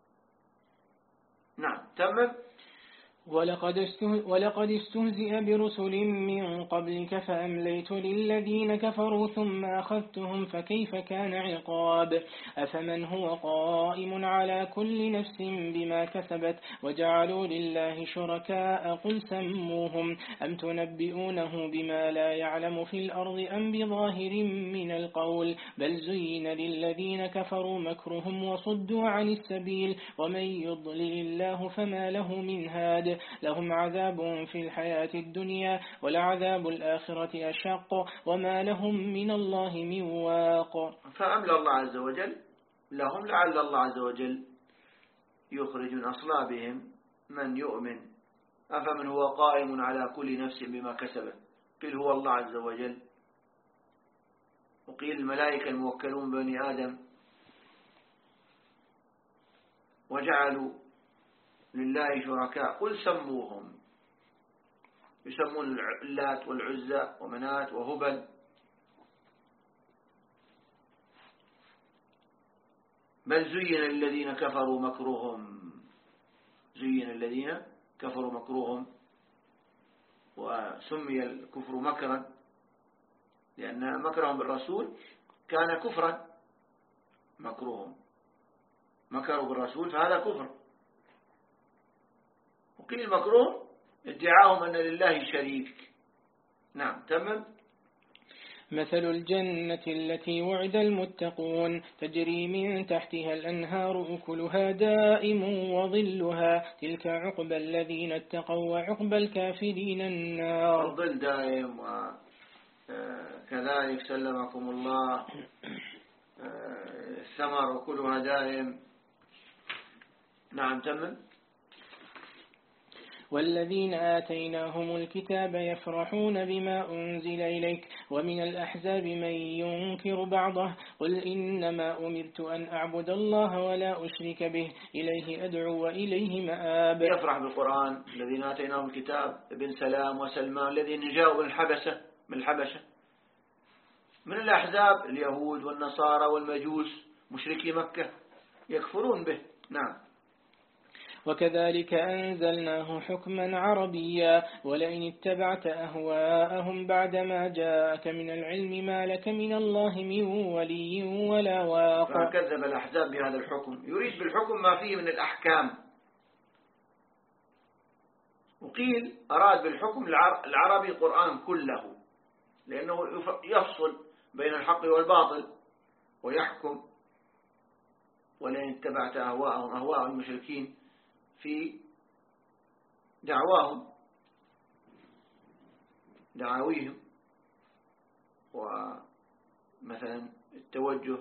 نعم تمام. ولقد ولقد استهزئ برسل من قبلك فأمليت للذين كفروا ثم أخذتهم فكيف كان عقاب. أفمن هو قائم على كل نفس بما كسبت وجعلوا لله شركاء قل سموهم أم تنبئونه بما لا يعلم في الأرض أم بظاهر من القول بل زين للذين كفروا مكرهم وصدوا عن السبيل ومن يضلل الله فما له من هاد لهم عذاب في الحياة الدنيا ولعذاب الآخرة أشق وما لهم من الله من واق. فأملى الله عز وجل لهم لعل الله عز وجل يخرج من أصلابهم من يؤمن. أفمن هو قائم على كل نفس بما كسبت، قيل هو الله عز وجل، وقيل الملائكة الموكلون بني آدم، وجعلوا لله شركاء قل سموهم، يسمون اللات والعزى ومنات وهبل. بل زين الذين كفروا مكرهم، زين الذين كفروا مكرهم، وسمي الكفر مكرا لأن مكرهم بالرسول كان كفرا، مكرهم مكروا بالرسول فهذا كفر. وقيل مكروه ادعاهم أن لله شريك. نعم تمام. مثل الجنة التي وعد المتقون تجري من تحتها الأنهار أكلها دائم وظلها تلك عقبى الذين اتقوا وعقبى الكافرين النار. الظل دائم وكذلك سلمكم الله الثمر وكلها دائم. نعم تمام. والذين آتيناهم الكتاب يفرحون بما أنزل إليك ومن الأحزاب من ينكر بعضه قل إنما أمرت أن أعبد الله ولا أشرك به إليه أدعو وإليه مآب. يفرح بالقرآن الذين آتيناهم الكتاب ابن سلام وسلمان الذين جاءوا من الحبشة من الحبشة من الأحزاب اليهود والنصارى والمجوس مشركي مكة يكفرون به. نعم. وكذلك أنزلناه حكما عربيا ولئن اتبعت أهواءهم بعدما جاءك من العلم ما لك من الله من ولي ولا واق. فكذب الأحزاب بهذا الحكم، يريد بالحكم ما فيه من الأحكام. وقيل أراد بالحكم العربي القرآن كله، لأنه يفصل بين الحق والباطل ويحكم. ولئن اتبعت أهواءهم، أهواء المشركين في دعواهم دعاويهم، ومثلا التوجه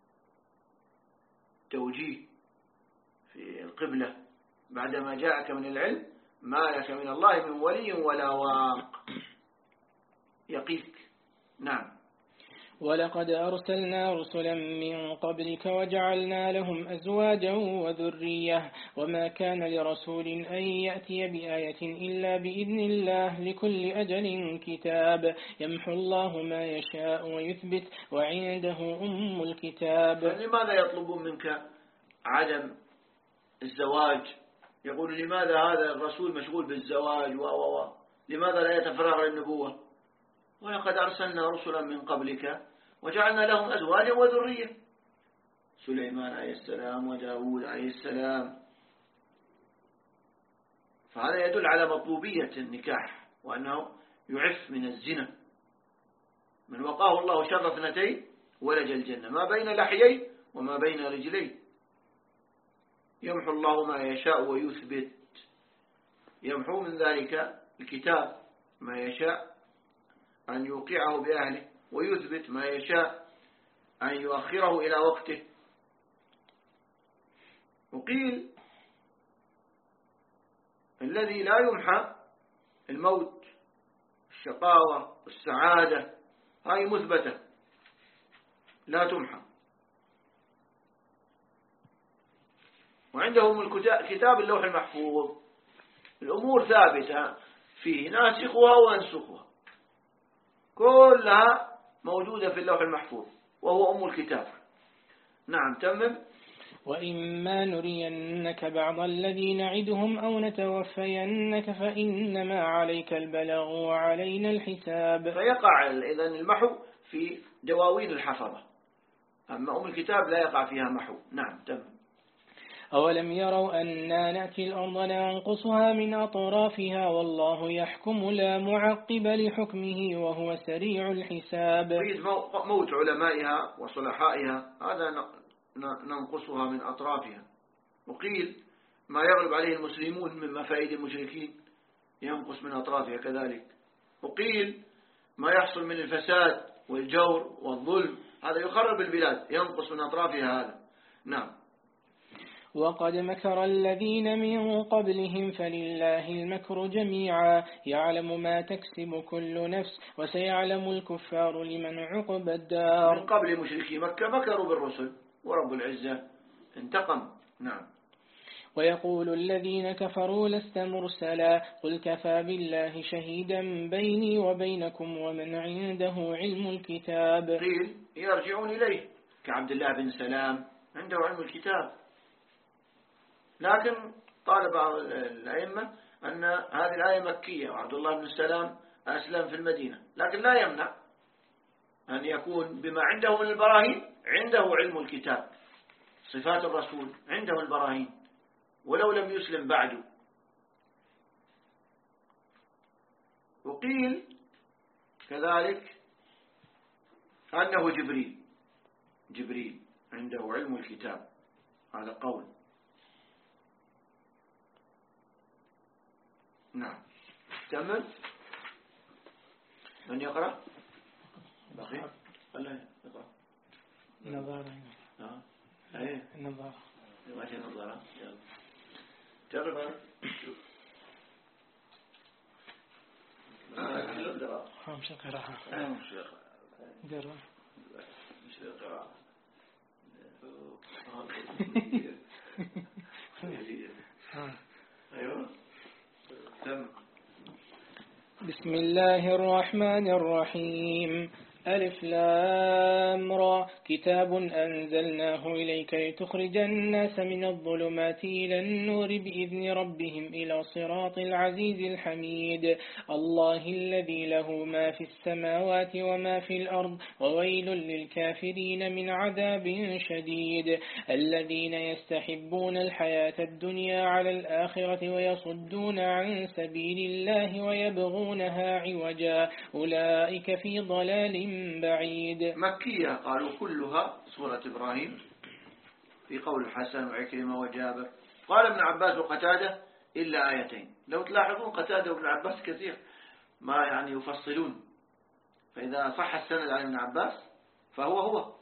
توجيه في القبلة بعدما جاءك من العلم ما لك من الله من ولي ولا واق يقيك. نعم. ولقد أرسلنا رسلا من قبلك وجعلنا لهم أزواجا وذرية وما كان لرسول أن يأتي بآية إلا بإذن الله لكل أجل كتاب يمحو الله ما يشاء ويثبت وعنده أم الكتاب. لماذا يطلبون منك عدم الزواج؟ يقول لماذا هذا الرسول مشغول بالزواج و و لماذا لا يتفرغ للنبوة؟ ولقد أرسلنا رسلا من قبلك وجعلنا لهم أزواجا وذرية، سليمان عليه السلام وداود عليه السلام. فهذا يدل على مطلوبية النكاح وأنه يعف من الزنا. من وقاه الله شر اثنتين ولج الجنة ما بين لحيي وما بين رجلي. يمحو الله ما يشاء ويثبت، يمحو من ذلك الكتاب ما يشاء أن يوقعه بأهله، ويثبت ما يشاء أن يؤخره إلى وقته. وقيل الذي لا يمحى الموت الشقاوة والسعادة هاي مثبتة لا تمحى. وعندهم الكتاب اللوح المحفوظ الأمور ثابتة فيه ناسخها وانسخها كلها موجودة في اللوح المحفوظ وهو أم الكتاب. نعم تمم. وإما نرينك بعض الذي نعدهم أو نتوفينك فإنما عليك البلاغ وعلينا الحساب. فيقع إذن المحو في دواوين الحفظة، أما أم الكتاب لا يقع فيها محو. نعم تمم. أولم يروا أنا نأتي الأرض ننقصها من أطرافها والله يحكم لا معقب لحكمه وهو سريع الحساب. يريد موت علمائها وصلحائها، هذا ننقصها من أطرافها. وقيل ما يغلب عليه المسلمون من مفايد المشركين ينقص من أطرافها كذلك. وقيل ما يحصل من الفساد والجور والظلم هذا يخرب البلاد ينقص من أطرافها هذا. نعم. وقد مكر الذين من قبلهم فلله المكر جميعا يعلم ما تكسب كل نفس وسيعلم الكفار لمن عقب الدار. من قبل مشركي مكة مكروا بالرسل ورب العزة انتقم. نعم. ويقول الذين كفروا لست مرسلا قل كفى بالله شهيدا بيني وبينكم ومن عنده علم الكتاب. قيل يرجعون إليه كعبد الله بن سلام عنده علم الكتاب، لكن قال بعض الأئمة أن هذه الآية مكية وعبد الله بن سلام أسلم في المدينة، لكن لا يمنع أن يكون بما عنده من البراهين عنده علم الكتاب. صفات الرسول عنده البراهين ولو لم يسلم بعده. وقيل كذلك أنه جبريل جبريل عنده علم الكتاب، هذا قول. نعم تمام. من يقرأ؟ بقي الله يقرأ. نظارة. ها ايه نظارة. ماشي نظارة. يلا جرب شوف. مش القراءة. مش جرب. مش القراءة. ايوه تم. بسم الله الرحمن الرحيم. ألف لام را كتاب أنزلناه إليك لتخرج الناس من الظلمات إلى النور بإذن ربهم إلى صراط العزيز الحميد. الله الذي له ما في السماوات وما في الأرض وويل للكافرين من عذاب شديد. الذين يستحبون الحياة الدنيا على الآخرة ويصدون عن سبيل الله ويبغونها عوجا أولئك في ضلال بعيد. مكية قالوا كلها سورة إبراهيم في قول الحسن وعكرمة وجابر. قال ابن عباس وقتادة إلا آيتين. لو تلاحظون قتادة وابن عباس كثير ما يعني يفصلون، فإذا صح السند عن ابن عباس فهو هو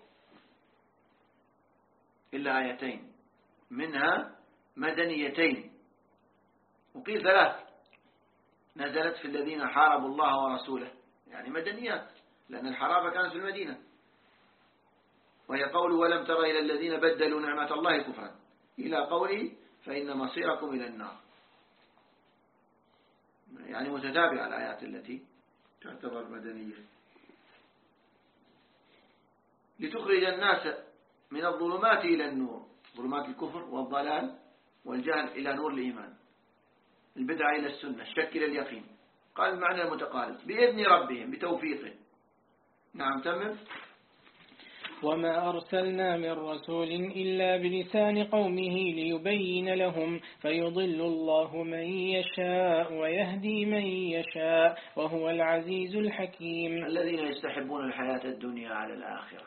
إلا آيتين منها مدنيتين، وقيل ثلاث نزلت في الذين حاربوا الله ورسوله، يعني مدنيات لأن الحرابة كانت في المدينة. وهي قول ولم تر إلى الذين بدلوا نعمة الله كفرا إلى قوله فإن مصيركم إلى النار، يعني متتابعة الآيات التي تعتبر مدنية. لتخرج الناس من الظلمات إلى النور، ظلمات الكفر والضلال والجهل إلى نور الإيمان، البدعة إلى السنة، الشك إلى اليقين. قال المعنى المتقارب بإذن ربهم بتوفيقه. نعم تمام. وما أرسلنا من رسول إلا بلسان قومه ليبين لهم فيضل الله من يشاء ويهدي من يشاء وهو العزيز الحكيم. الذين يستحبون الحياة الدنيا على الآخرة،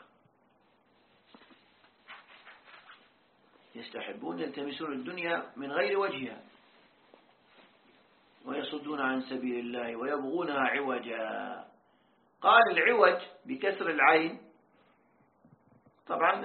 يستحبون يلتمسون الدنيا من غير وجهها ويصدون عن سبيل الله ويبغونها عوجا. قال العوج بكسر العين، طبعا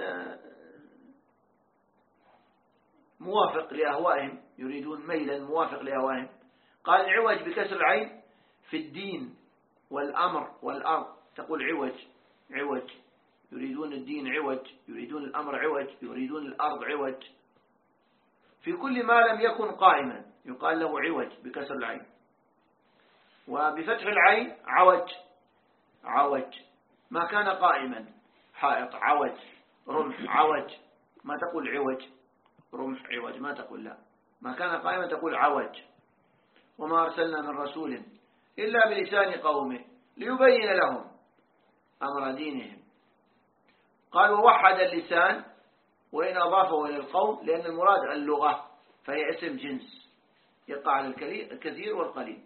موافق لأهوائهم، يريدون ميلا موافق لأهوائهم. قال العوج بكسر العين في الدين والأمر والأرض، تقول عوج عوج، يريدون الدين عوج، يريدون الأمر عوج، يريدون الأرض عوج. في كل ما لم يكن قائما يقال له عوج بكسر العين. وبفتح العين عوج عوج، ما كان قائما، حائط عوج، رمح عوج، ما تقول عوج رمح عوج، ما تقول لا، ما كان قائما تقول عوج. وما أرسلنا من رسول إلا بلسان قومه ليبين لهم أمر دينهم. قال ووحد اللسان وإن أضافه إلى القوم لأن المراد اللغة، فهي اسم جنس يقع على الكثير والقليل.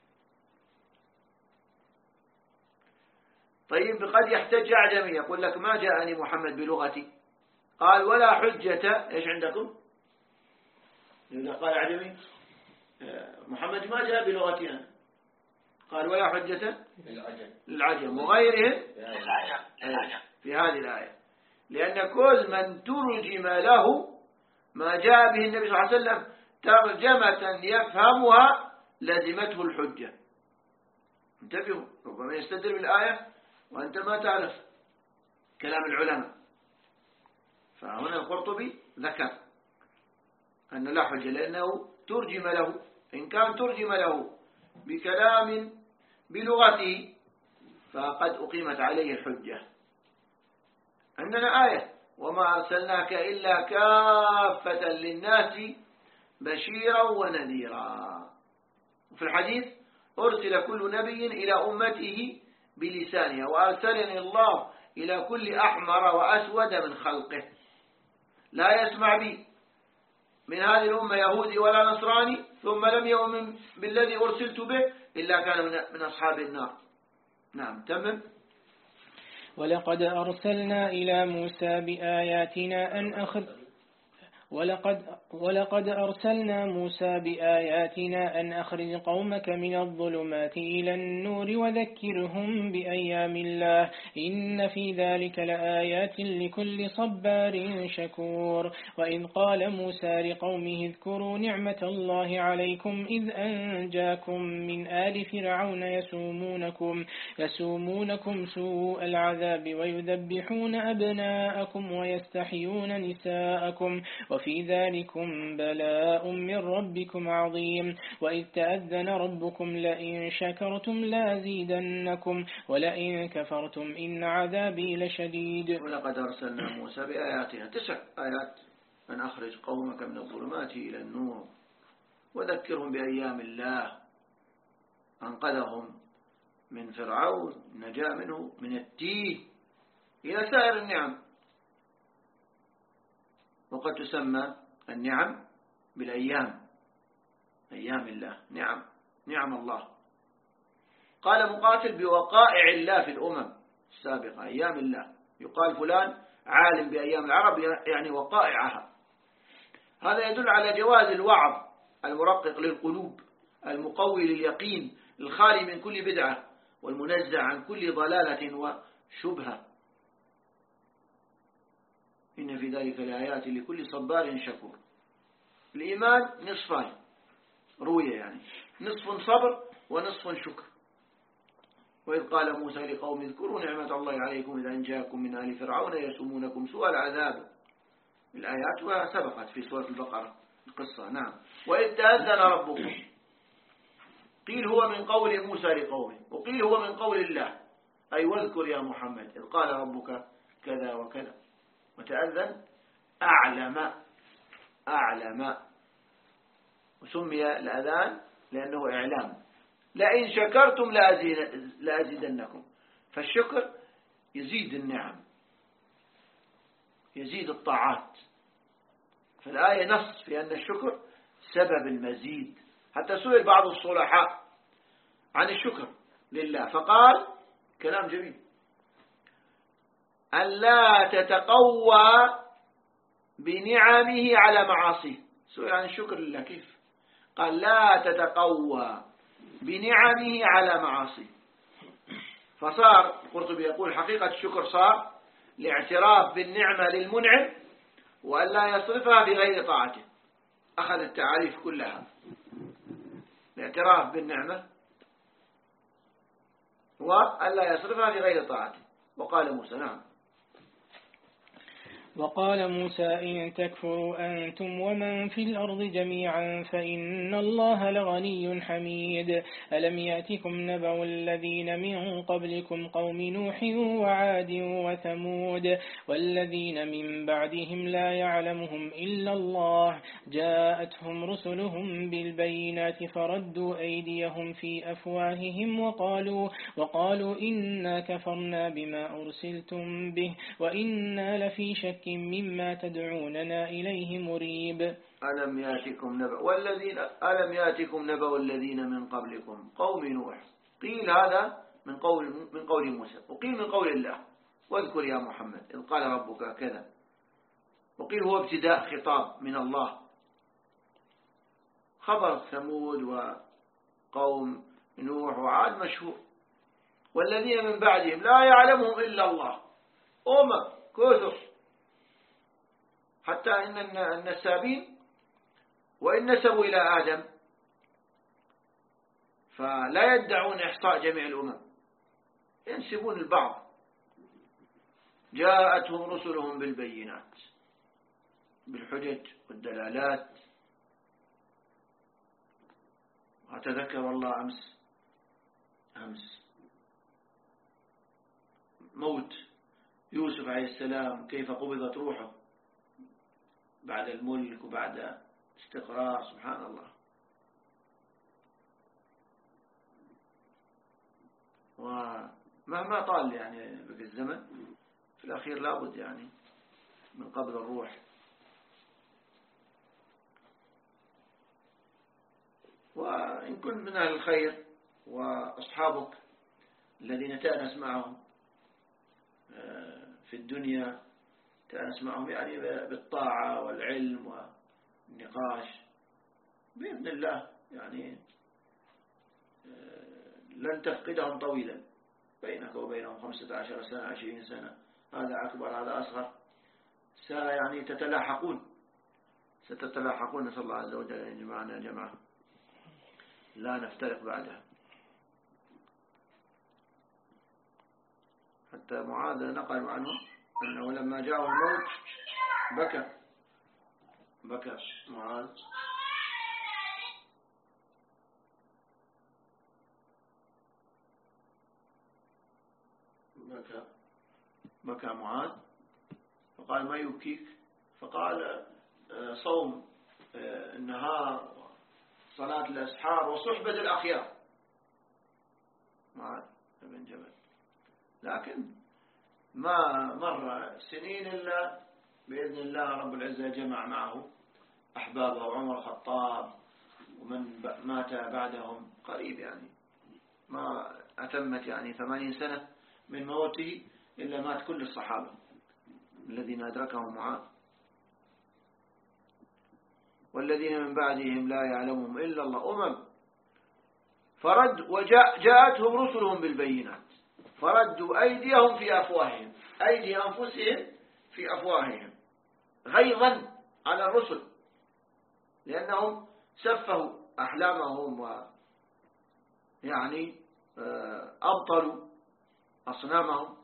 طيب قد يحتج أعجمي يقول لك ما جاءني محمد بلغتي، قال ولا حجة. إيش عندكم؟ إذا قال أعجمي محمد ما جاء بلغتنا، قال ولا حجة للعجم وغيرهم في هذه الآية، لأن كل من ترجم له ما جاء به النبي صلى الله عليه وسلم ترجمة يفهمها لزمته الحجة. انتبهوا، ربما يستدل بالآية وأنت ما تعرف كلام العلماء. فهنا القرطبي ذكر أن لا حجة لأنه ترجم له، إن كان ترجم له بكلام بلغته فقد أقيمت عليه الحجة. عندنا آية وما أرسلناك إلا كافة للناس بشيرا ونذيرا. وفي الحديث أرسل كل نبي إلى أمته بلسانها وأرسلني الله إلى كل أحمر وأسود من خلقه. لا يسمع بي من هذه الأمة يهودي ولا نصراني ثم لم يؤمن بالذي أرسلت به إلا كان من أصحاب النار. نعم تمام. ولقد أرسلنا إلى موسى بآياتنا أن أخذ ولقد, ولقد أرسلنا موسى بآياتنا أن أخرج قومك من الظلمات إلى النور وذكرهم بأيام الله إن في ذلك لآيات لكل صبار شكور. وإذ قال موسى لقومه اذكروا نعمة الله عليكم إذ أنجاكم من آل فرعون يسومونكم, يسومونكم سوء العذاب ويذبحون أبناءكم ويستحيون نساءكم وفي ذلكم بلاء من ربكم عظيم. وإذ تأذن ربكم لئن شكرتم لازيدنكم ولئن كفرتم إن عذابي لشديد. ولقد أرسلنا موسى بآياتنا تسع آيات أن أخرج قومك من الظلمات إلى النور وذكرهم بأيام الله أنقذهم من فرعون نجا منه من التيه إلى سائر النعم. وقد تسمى النعم بالأيام أيام الله نعم نعم الله. قال مقاتل بوقائع الله في الأمم السابقة أيام الله. يقال فلان عالم بأيام العرب يعني وقائعها. هذا يدل على جواز الوعظ المرقق للقلوب المقوي لليقين الخالي من كل بدعة والمنزع عن كل ضلالة وشبهة. إن في ذلك لآيات لكل صبار شكور. الإيمان نصفان روية يعني نصف صبر ونصف شكر. وإذ قال موسى لقوم اذكروا نعمة الله عليكم إذا أنجاكم من آل فرعون يسومونكم سوء العذاب. الآيات وسبقت في سورة البقرة القصة. نعم. وإذ تأذن ربكم قيل هو من قول موسى لقومه وقيل هو من قول الله أي واذكر يا محمد إذ قال ربك كذا وكذا. وتأذن أعلم أعلم وسمي الأذان لأنه إعلام. لئن شكرتم لأزيدنكم. فالشكر يزيد النعم يزيد الطاعات. فالآية نص في أن الشكر سبب المزيد. حتى سئل بعض الصلحاء عن الشكر لله فقال كلام جميل أن لا تتقوى بنعمه على معاصيه. سئل عن الشكر لله كيف؟ قال لا تتقوى بنعمه على معاصيه. فصار القرطبي يقول حقيقة الشكر صار الاعتراف بالنعمة للمنعم وأن لا يصرفها بغير طاعته. أخذ التعاريف كلها الاعتراف بالنعمة وأن لا يصرفها بغير طاعته. وقال موسى نعم. وقال موسى إن تكفروا أنتم ومن في الأرض جميعا فإن الله لغني حميد. ألم يأتكم نبأ الذين من قبلكم قوم نوح وعاد وثمود والذين من بعدهم لا يعلمهم إلا الله جاءتهم رسلهم بالبينات فردوا أيديهم في أفواههم وقالوا, وقالوا إنا كفرنا بما أرسلتم به وإنا لفي شك مما تدعوننا إليه مريب. ألم يأتكم نبأ والذين ألم يأتكم نبأ الذين من قبلكم قوم نوح. قيل هذا من قول من قول موسى وقيل من قول الله واذكر يا محمد إذ قال ربك كذا. وقيل هو ابتداء خطاب من الله. خبر ثمود وقوم نوح وعاد مشهور. والذين من بعدهم لا يعلمهم إلا الله. أمم كثر حتى إن النسابين وإن نسبوا إلى آدم فلا يدعون إحصاء جميع الأمم ينسبون البعض. جاءتهم رسلهم بالبينات بالحجج والدلالات. وأتذكر الله أمس أمس موت يوسف عليه السلام كيف قبضت روحه بعد الملك وبعد استقرار. سبحان الله. ومهما طال يعني بقى الزمن في الأخير لابد يعني من قبض الروح. وإن كنت من أهل الخير وأصحابك الذين تأنس معهم في الدنيا تأنس معهم يعني بالطاعة والعلم والنقاش بإذن الله، يعني لن تفقدهم طويلا، بينك وبينهم خمسة عشر سنة عشرين سنة، هذا أكبر هذا أصغر، يعني تتلاحقون ستتلاحقون. نسأل الله عز وجل أن يجمعنا جمعة لا نفترق بعدها. حتى معاذ نقل عنه أنه لما جاءه الموت بكى بكى معاذ بكى بكى معاذ فقال ما يبكيك؟ فقال صوم النهار، صلاة الأسحار، وصحبة الأخيار، معاذ بن جبل. لكن ما مر سنين إلا بإذن الله رب العزة جمع معه أحبابه عمر الخطاب ومن مات بعدهم قريب، يعني ما أتمت يعني ثمانين سنة من موته إلا مات كل الصحابة الذين أدركهم معاذ، والذين من بعدهم لا يعلمهم إلا الله. أمم فرد وجاءتهم رسلهم بالبينات فردوا أيديهم في أفواههم، أيدي أنفسهم في أفواههم غيظا على الرسل، لأنهم سفهوا أحلامهم ويعني أبطلوا أصنامهم.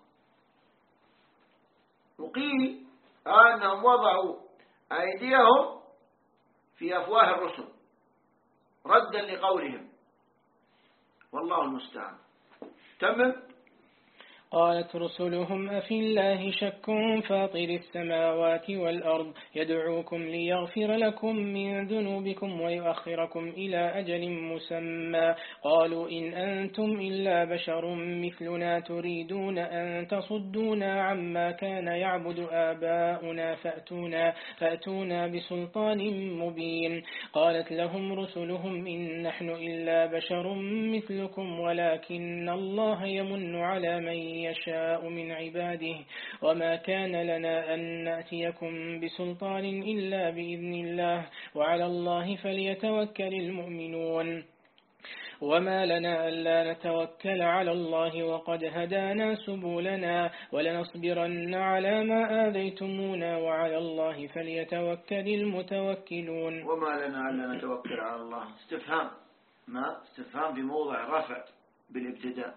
وقيل أنهم وضعوا أيديهم في أفواه الرسل ردا لقولهم، والله المستعان. تمام. قالت رسلهم أفي الله شك فاطر السماوات والأرض يدعوكم ليغفر لكم من ذنوبكم ويؤخركم إلى أجل مسمى قالوا إن أنتم إلا بشر مثلنا تريدون أن تصدونا عما كان يعبد آباؤنا فأتونا, فأتونا بسلطان مبين. قالت لهم رسلهم إن نحن إلا بشر مثلكم ولكن الله يمن على من يشاء من عباده وما كان لنا أن نأتيكم بسلطان إلا بإذن الله وعلى الله فليتوكل المؤمنون. وما لنا ألا نتوكل على الله وقد هدانا سبلنا ولنصبرن على ما آذيتمونا وعلى الله فليتوكل المتوكلون. وما لنا ألا نتوكل على الله استفهام، ما استفهام في موضع رفع بالابتداء،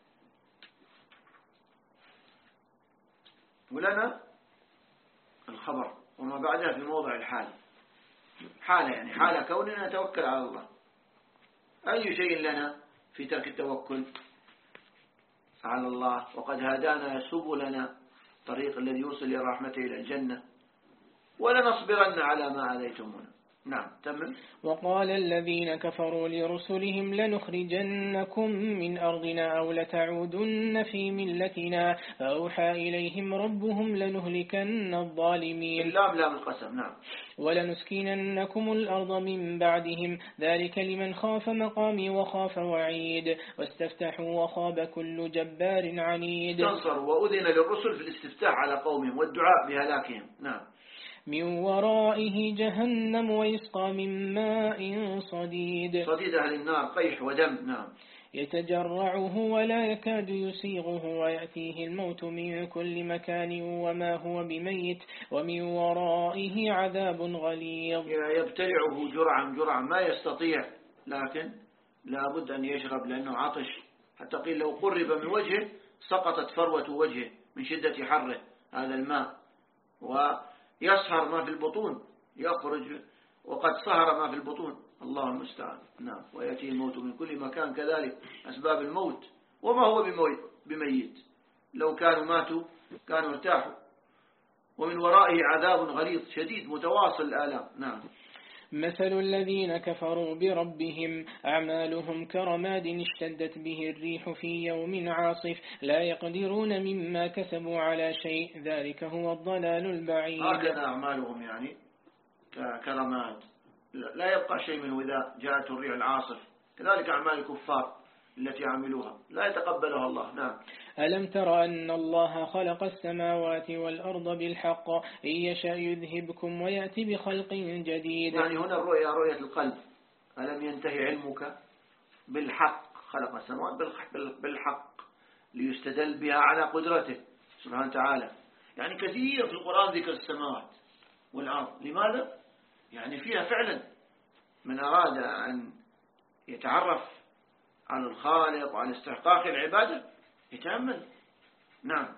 ولنا الخبر وما بعدها في موضع الحال، حالة يعني حالة كوننا نتوكل على الله. أي شيء لنا في ترك التوكل على الله وقد هدانا سبلنا طريق الذي يوصل إلى رحمته إلى الجنة ولنصبرن على ما آذيتمونا. نعم تمام. وقال الذين كفروا لرسلهم لنخرجنكم من أرضنا أو لتعودن في ملتنا فأوحى إليهم ربهم لنهلكن الظالمين. اللام لام القسم. نعم. ولنسكننكم الأرض من بعدهم ذلك لمن خاف مقامي وخاف وعيد واستفتحوا وخاب كل جبار عنيد. تنصر وأذن للرسل في الاستفتاح على قومهم والدعاء بهلاكهم. نعم. من ورائه جهنم ويسقى من ماء صديد. صديد أهل النار قيح ودم. نعم. يتجرعه ولا يكاد يسيغه ويأتيه الموت من كل مكان وما هو بميت ومن ورائه عذاب غليظ. يبتلعه جرعا جرعا ما يستطيع، لكن لابد أن يشرب لأنه عطش، حتى قيل لو قرب من وجهه سقطت فروة وجهه من شدة حره هذا الماء، ويسهر ما في البطون يخرج وقد سهر ما في البطون. الله المستعان. نعم. ويأتي الموت من كل مكان، كذلك أسباب الموت وما هو بميت، لو كانوا ماتوا كانوا ارتاحوا. ومن ورائه عذاب غليظ شديد متواصل الآلام. نعم. مثل الذين كفروا بربهم أعمالهم كرماد اشتدت به الريح في يوم عاصف لا يقدرون مما كسبوا على شيء ذلك هو الضلال البعيد. هكذا أعمالهم يعني كرماد لا يبقى شيء منه إذا جاءت الريح العاصف، كذلك أعمال الكفار التي عملوها لا يتقبلها الله. نعم. ألم تر أن الله خلق السماوات والأرض بالحق إن يشاء يذهبكم ويأتي بخلق جديد. يعني هنا الرؤية رؤية القلب. ألم ينتهي علمك بالحق؟ خلق السماوات بالحق ليستدل بها على قدرته سبحانه وتعالى. يعني كثير في القرآن ذكر السماوات والأرض. لماذا؟ يعني فيها فعلا من أراد أن يتعرف على الخالق وعلى استحقاق العبادة يتأمل. نعم.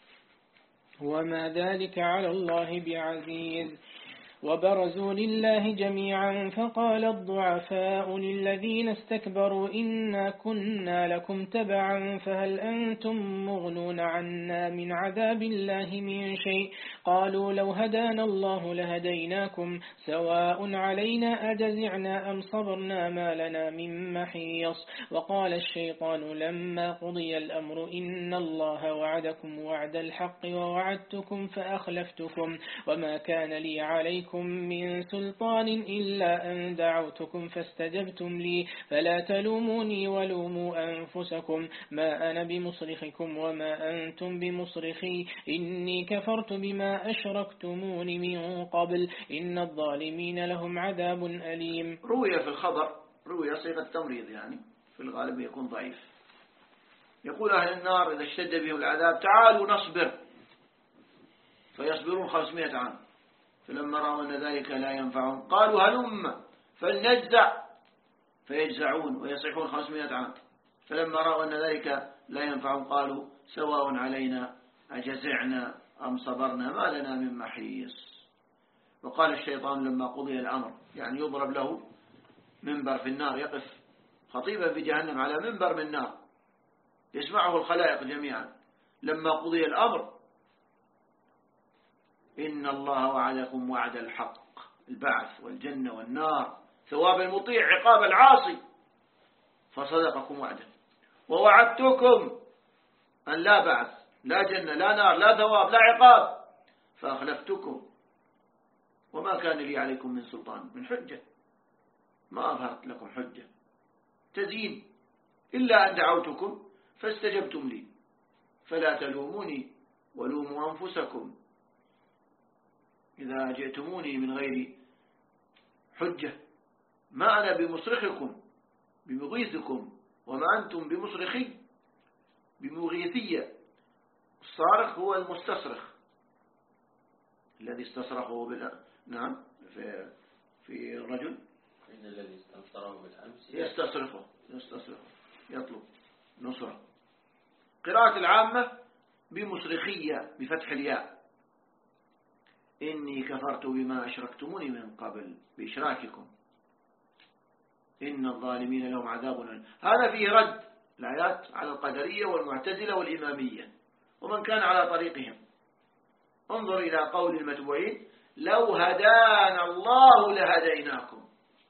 وما ذلك على الله بعزيز. وبرزوا لله جميعا فقال الضعفاء للذين استكبروا إنا كنا لكم تبعا فهل أنتم مغنون عنا من عذاب الله من شيء قالوا لو هدانا الله لهديناكم سواء علينا أجزعنا أم صبرنا ما لنا من محيص. وقال الشيطان لما قضي الأمر إن الله وعدكم وعد الحق ووعدتكم فأخلفتكم وما كان لي عليكم من سلطان إلا أن دعوتكم فاستجبتم لي فلا تلوموني ولوموا أنفسكم ما أنا بمصرخكم وما أنتم بمصرخي إني كفرت بما أشركتمون من قبل إن الظالمين لهم عذاب أليم. روي في الخبر روي صيغة تمريض، يعني في الغالب يكون ضعيف. يقول أهل النار إذا اشتد بهم العذاب تعالوا نصبر فيصبرون خمسمائة عام فلما رأوا أن ذلك لا ينفعهم قالوا هلم فلنجزع فيجزعون ويصيحون خمسمائة عام فلما رأوا أن ذلك لا ينفعهم قالوا سواء علينا أجزعنا أم صبرنا ما لنا من محيص. وقال الشيطان لما قضي الأمر، يعني يضرب له منبر في النار يقف خطيبا في جهنم على منبر من نار يسمعه الخلائق جميعا. لما قضي الأمر إن الله وعدكم وعد الحق، البعث والجنة والنار، ثواب المطيع عقاب العاصي، فصدقكم وعدا ووعدتكم أن لا بعث لا جنة لا نار لا ثواب لا عقاب فأخلفتكم وما كان لي عليكم من سلطان، من حجة ما أظهرت لكم حجة تزيين إلا أن دعوتكم فاستجبتم لي فلا تلوموني ولوموا أنفسكم إذا جئتموني من غير حجة ما أنا بمصرخكم بمغيثكم وما أنتم بمصرخي بمغيثية. الصارخ هو المستصرخ الذي استصرخه بال... نعم في في الرجل إن الذي استنصره بالأمس يستصرخه يستصرخه يطلب نصرة. قراءة العامة بمصرخية بفتح الياء إني كفرت بما أشركتموني من قبل بإشراككم إن الظالمين لهم عذاب أليم. هذا فيه رد الآيات على القدرية والمعتزلة والإمامية ومن كان على طريقهم. انظر إلى قول المتبوعين لو هدانا الله لهديناكم.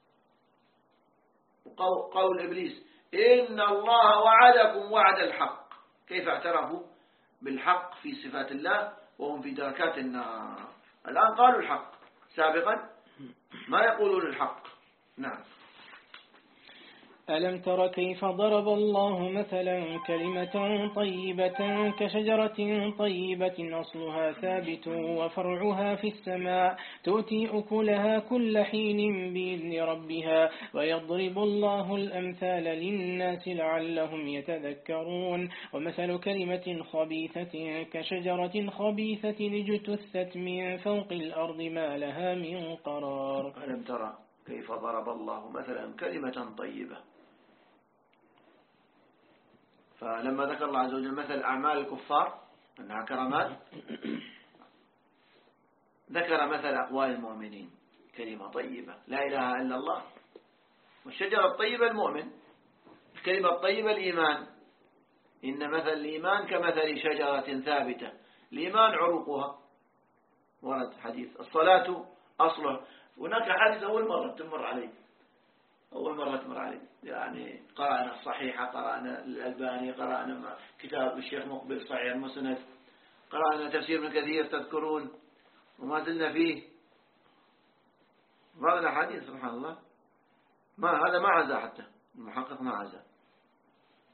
وقول إبليس إن الله وعدكم وعد الحق. كيف اعترفوا بالحق في صفات الله وهم في دركات النار؟ الآن قالوا الحق، سابقا ما يقولون الحق. نعم. ألم تر كيف ضرب الله مثلا كلمة طيبة كشجرة طيبة أصلها ثابت وفرعها في السماء تؤتي أكلها كل حين بإذن ربها ويضرب الله الأمثال للناس لعلهم يتذكرون. ومثل كلمة خبيثة كشجرة خبيثة اجتثت من فوق الأرض ما لها من قرار. ألم تر كيف ضرب الله مثلا كلمة طيبة. فلما ذكر الله عز وجل مثل أعمال الكفار أنها كرامات ذكر مثل أقوال المؤمنين كلمة طيبة لا إله إلا الله، والشجرة الطيبة المؤمن، الكلمة الطيبة الإيمان. إن مثل الإيمان كمثل شجرة ثابتة، الإيمان عروقها، ورد حديث الصلاة أصله. هناك حديث أول مرة تمر عليه أول مرة تمر عليه يعني قرأنا الصحيحة، قرأنا الألباني، قرأنا كتاب الشيخ مقبل صحيح المسند، قرأنا تفسير ابن كثير تذكرون، وما زلنا فيه بعض الأحاديث سبحان الله ما هذا ما عزا، حتى المحقق ما عزا.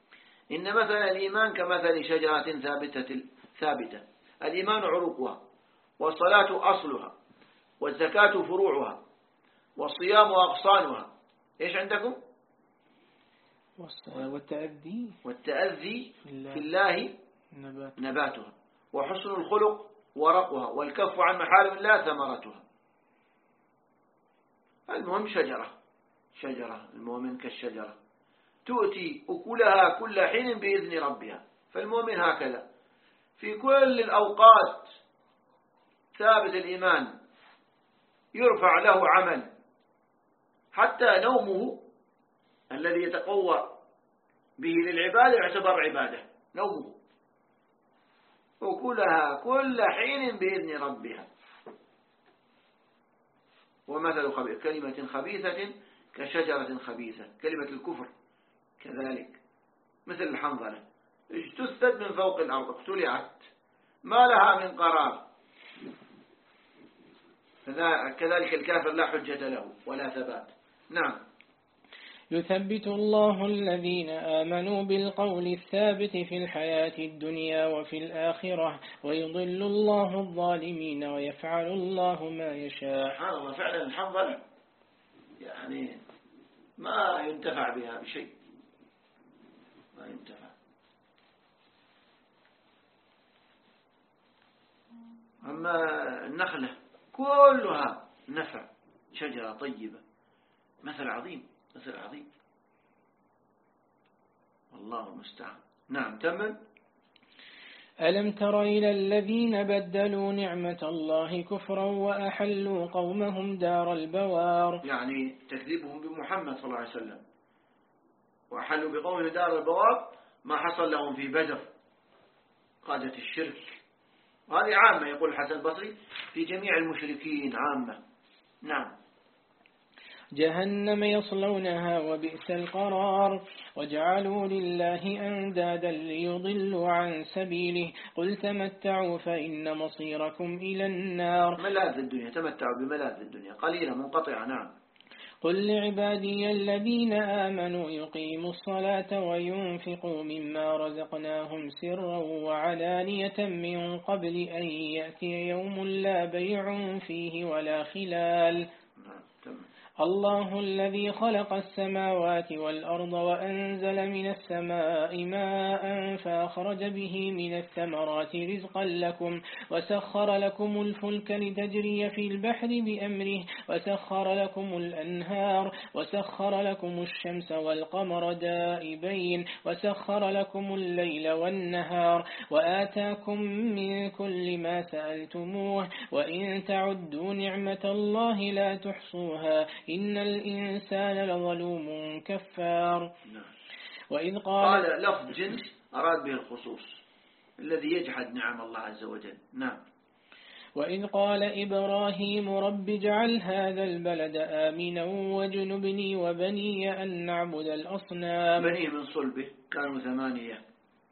إن مثل الإيمان كمثل شجرة ثابتة ثابتة الإيمان عروقها، والصلاة أصلها، والزكاة فروعها، والصيام أغصانها. إيش عندكم؟ والتأذي والتأذي في الله نبات. نباتها، وحسن الخلق ورقها، والكف عن محارم الله ثمرتها. المهم شجرة شجرة المؤمن كالشجرة تؤتي أكلها كل حين بإذن ربها. فالمؤمن هكذا في كل الأوقات ثابت الإيمان، يرفع له عمل، حتى نومه الذي يتقوى به للعبادة يعتبر عبادة. نومه أكلها كل حين بإذن ربها. ومثل خبيث كلمة خبيثة كشجرة خبيثة. كلمة الكفر كذلك مثل الحنظلة، اجتثت من فوق الأرض، اقتلعت، ما لها من قرار. كذلك الكافر لا حجة له ولا ثبات. نعم. يثبت الله الذين آمنوا بالقول الثابت في الحياة الدنيا وفي الآخرة، ويضل الله الظالمين ويفعل الله ما يشاء. سبحان الله، فعلا الحنظلة يعني ما ينتفع بها بشيء، ما ينتفع. أما النخلة كلها نفع، شجرة طيبة، مثل عظيم، مثل عظيم، والله المستعان. نعم تمام. ألم تر إلى الذين بدلوا نعمة الله كفرا وأحلوا قومهم دار البوار، يعني تكذيبهم بمحمد صلى الله عليه وسلم، وأحلوا بقومهم دار البوار ما حصل لهم في بدر، قادة الشرك. وهذه عامة يقول الحسن البصري في جميع المشركين عامة. نعم. جهنم يصلونها وبئس القرار، وجعلوا لله أندادا ليضلوا عن سبيله، قل تمتعوا فإن مصيركم إلى النار. ملاذ الدنيا، تمتعوا بملاذ الدنيا قليلة منقطعة. نعم. قل لعبادي الذين آمنوا يقيموا الصلاة وينفقوا مما رزقناهم سرا وعلانية من قبل أن يأتي يوم لا بيع فيه ولا خلال. نعم تمام. الله الذي خلق السماوات والأرض وأنزل من السماء ماء فأخرج به من الثمرات رزقا لكم، وسخر لكم الفلك لتجري في البحر بأمره، وسخر لكم الأنهار، وسخر لكم الشمس والقمر دائبين، وسخر لكم الليل والنهار، وآتاكم من كل ما سألتموه، وإن تعدوا نعمة الله لا تحصوها، إن الإنسان لظلوم كفار. نعم. وإذ قال, قال لفظ جنس أراد به الخصوص الذي يجحد نعم الله عز وجل. نعم. وإذ قال إبراهيم رب اجعل هذا البلد آمنا واجنبني وبني أن نعبد الأصنام. بنيه من صلبه كانوا ثمانية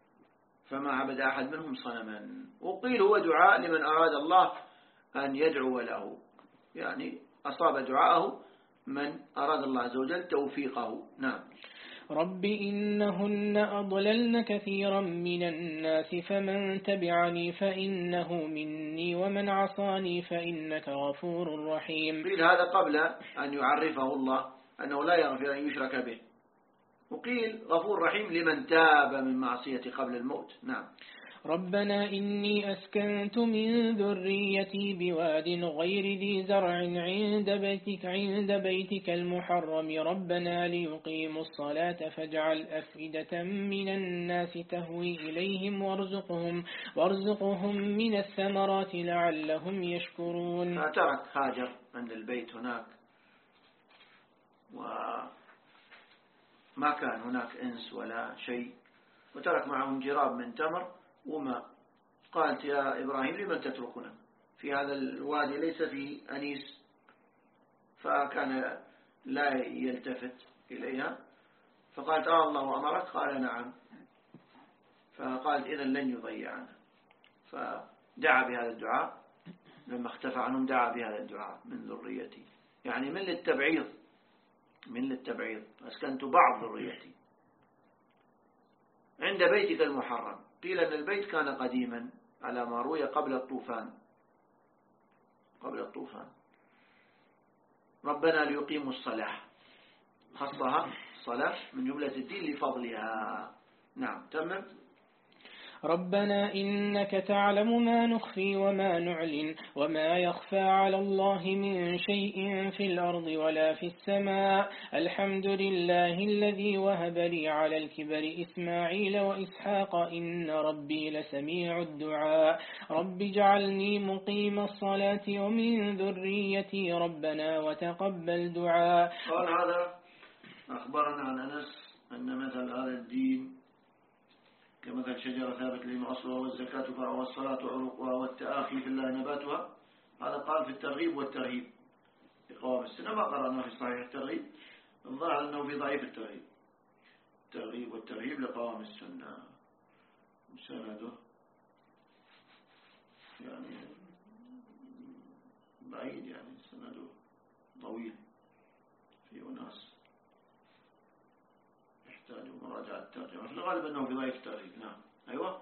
فما عبد أحد منهم صنما. وقيل هو دعاء لمن أراد الله أن يدعو له، يعني أصاب دعاءه من أراد الله عز وجل توفيقه. نعم. رب إنهن أضللن كثيرا من الناس فمن تبعني فإنه مني ومن عصاني فإنك غفور رحيم. قيل هذا قبل أن يعرفه الله أنه لا يغفر أن يشرك به، وقيل غفور رحيم لمن تاب من معصية قبل الموت. نعم. ربنا إني أسكنت من ذريتي بواد غير ذي زرع عند بيتك عند بيتك المحرم ربنا ليقيموا الصلاة فاجعل أفئدة من الناس تهوي إليهم وارزقهم وارزقهم من الثمرات لعلهم يشكرون. فترك هاجر عند البيت هناك، وما كان هناك إنس ولا شيء، وترك معهم جراب من تمر وما. قالت يا إبراهيم لمن تتركنا في هذا الوادي ليس فيه أنيس، فكان لا يلتفت إليها. فقالت آه الله أمرك؟ قال نعم. فقالت إذن لن يضيعنا، فدعا بهذا الدعاء لما اختفى عنهم، دعا بهذا الدعاء من ذريتي، يعني من للتبعيض، من للتبعيض أسكنت بعض ذريتي. عند عند بيتك المحرم. قيل أن البيت كان قديما على ما روي قبل الطوفان قبل الطوفان. ربنا ليقيموا الصلاة، خصها الصلاة من جملة الدين لفضلها. نعم تمام. ربنا إنك تعلم ما نخفي وما نعلن وما يخفى على الله من شيء في الأرض ولا في السماء. الحمد لله الذي وهب لي على الكبر إسماعيل وإسحاق إن ربي لسميع الدعاء. رب اجعلني مقيم الصلاة ومن ذريتي ربنا وتقبل دعاء. قال هذا أخبرنا عن أنس أن مثل هذا الدين كمثل شجرة ثابت لهم أصلها والزكاة فرعها والصلاة عروقها والتآخي في الله نباتها. هذا قال في الترغيب والترهيب لقوام السنة، ما قرأنا في صحيح الترغيب، الظاهر أنه في ضعيف الترغيب. الترغيب والترهيب لقوام السنة مسانده يعني بعيد، يعني سنده طويل، في أناس يحتاج مراجعة الترجمة، في الغالب أنه في ضعيف الترغيب. نعم أيوة.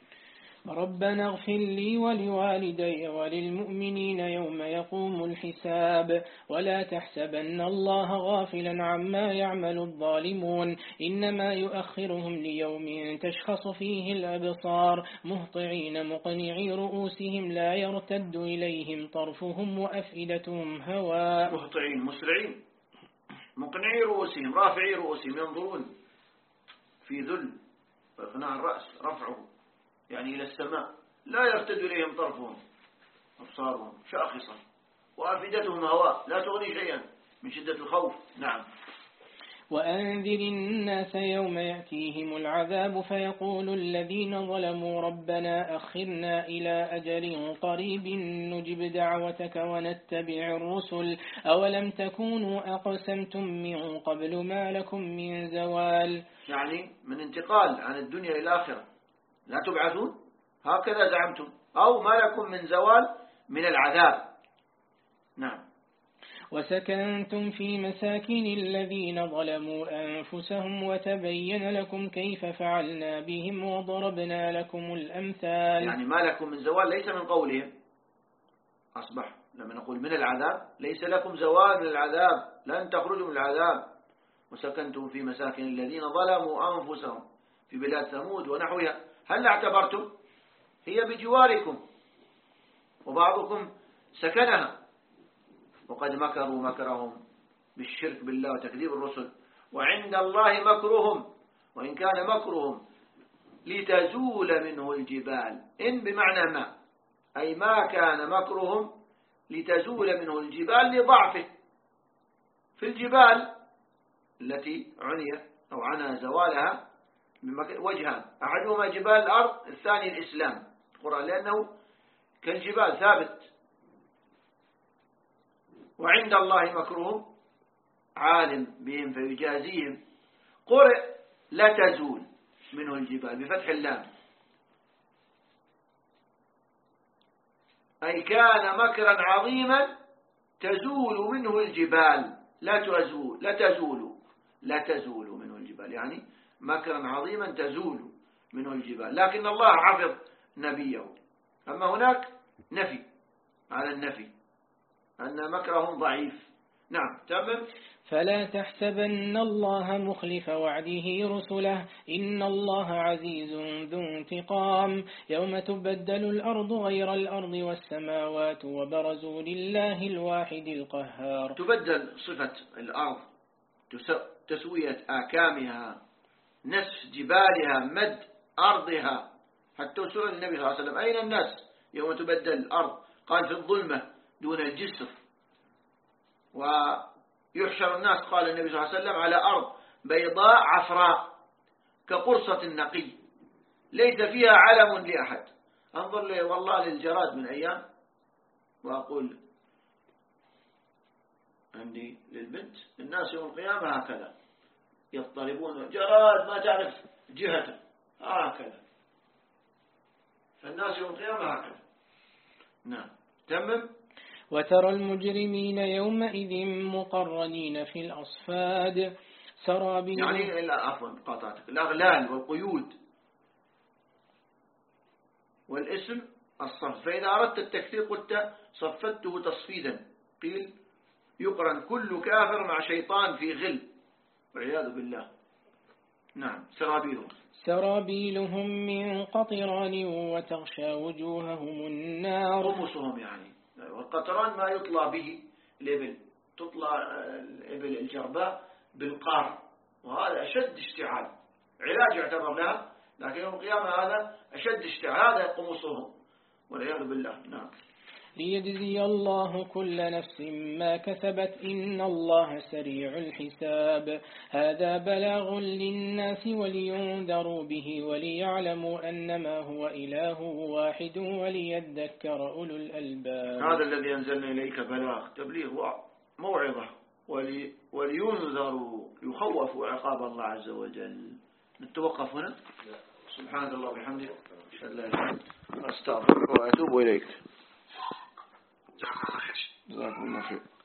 ربنا اغفر لي ولوالدي وللمؤمنين يوم يقوم الحساب. ولا تحسبن الله غافلا عما يعمل الظالمون إنما يؤخرهم ليوم تشخص فيه الأبصار مهطعين مقنعي رؤوسهم لا يرتد إليهم طرفهم وأفئدتهم هواء. مهطعين مسرعين مقنعي رؤوسهم رافعي رؤوسهم ينظرون في ذل وإقناع الرأس رفعه يعني إلى السماء، لا يرتد إليهم طرفهم أبصارهم شاخصة وأفئدتهم هواء لا تغني شيئا من شدة الخوف. نعم. وأنذر الناس يوم يأتيهم العذاب فيقول الذين ظلموا ربنا أخرنا إلى أجل قريب نجب دعوتك ونتبع الرسل أولم تكونوا أقسمتم من قبل ما لكم من زوال. يعني من انتقال عن الدنيا إلى الآخرة، لا تبعثون هكذا زعمتم، أو ما لكم من زوال من العذاب. نعم. وسكنتم في مساكن الذين ظلموا أنفسهم وتبين لكم كيف فعلنا بهم وضربنا لكم الأمثال. يعني ما لكم من زوال ليس من قولهم، أصبح لما نقول من العذاب ليس لكم زوال من العذاب، لن تخرجوا من العذاب. وسكنتم في مساكن الذين ظلموا أنفسهم في بلاد ثمود ونحوها، هل اعتبرتم؟ هي بجواركم وبعضكم سكنها، وقد مكروا مكرهم بالشرك بالله وتكذيب الرسل، وعند الله مكرهم وإن كان مكرهم لتزول منه الجبال. إن بمعنى ما، أي ما كان مكرهم لتزول منه الجبال لضعفه في الجبال التي عني أو عنى زوالها وجهان، أحدهما جبال الأرض الثاني الإسلام القرآن لأنه كالجبال ثابت. وعند الله مكرهم عالم بهم فيجازيهم. قرئ لا تزول منه الجبال بفتح اللام، أي كان مكرا عظيما تزول منه الجبال، لا تزول لا تزول لا تزول منه الجبال، يعني مكرا عظيما تزول منه الجبال. لكن الله حفظ نبيه. أما هناك نفي على النفي أن مكرهم ضعيف. نعم تمام. فلا تحسبن الله مخلف وعده رسله إن الله عزيز ذو انتقام. يوم تبدل الأرض غير الأرض والسماوات وبرزوا لله الواحد القهار. تبدل صفة الأرض، تسوية آكامها، نسف جبالها، مد أرضها. حتى سئل النبي صلى الله عليه وسلم أين الناس يوم تبدل الأرض؟ قال في الظلمة دون الجسر. ويحشر الناس قال النبي صلى الله عليه وسلم على أرض بيضاء عفراء كقرصة النقي ليس فيها علم لأحد. أنظر لي والله للجراد من أيام وأقول عندي للبنت الناس يوم القيامة هكذا يضطربون، جراد ما تعرف جهته هكذا، فالناس يوم القيامة هكذا. نعم تمام. وترى المجرمين يومئذ مقرنين في الأصفاد سرابيل. يعني لا عفوا قاطعتك، الأغلال والقيود والاسم الصف. فإذا أردت التكثير قلت صفدته تصفيدا، قيل يقرن كل كافر مع شيطان في غل والعياذ بالله. نعم. سرابيلهم سرابيلهم من قطران وتغشى وجوههم النار. قمصهم يعني، والقطران ما يطلى به الإبل، تطلى الإبل الجرباء بالقار، وهذا أشد اشتعال، علاج يعتبر لها، لكن يوم القيامة هذا أشد اشتعال، هذا قمصهم والعياذ بالله. نعم. ليجزي الله كل نفس ما كسبت إن الله سريع الحساب. هذا بلاغ للناس ولينذروا به وليعلموا أنما هو إله واحد وليذكر أولو الألباب. هذا الذي أنزلنا إليك بلاغ، تبليغ موعظة، ولي ولينذروا يخوفوا عقاب الله عز وجل. نتوقف هنا. سبحانك الله وبحمدك أشهد أن لا إله إلا أنت أستغفرك وأتوب إليك. جزاكم الله خير.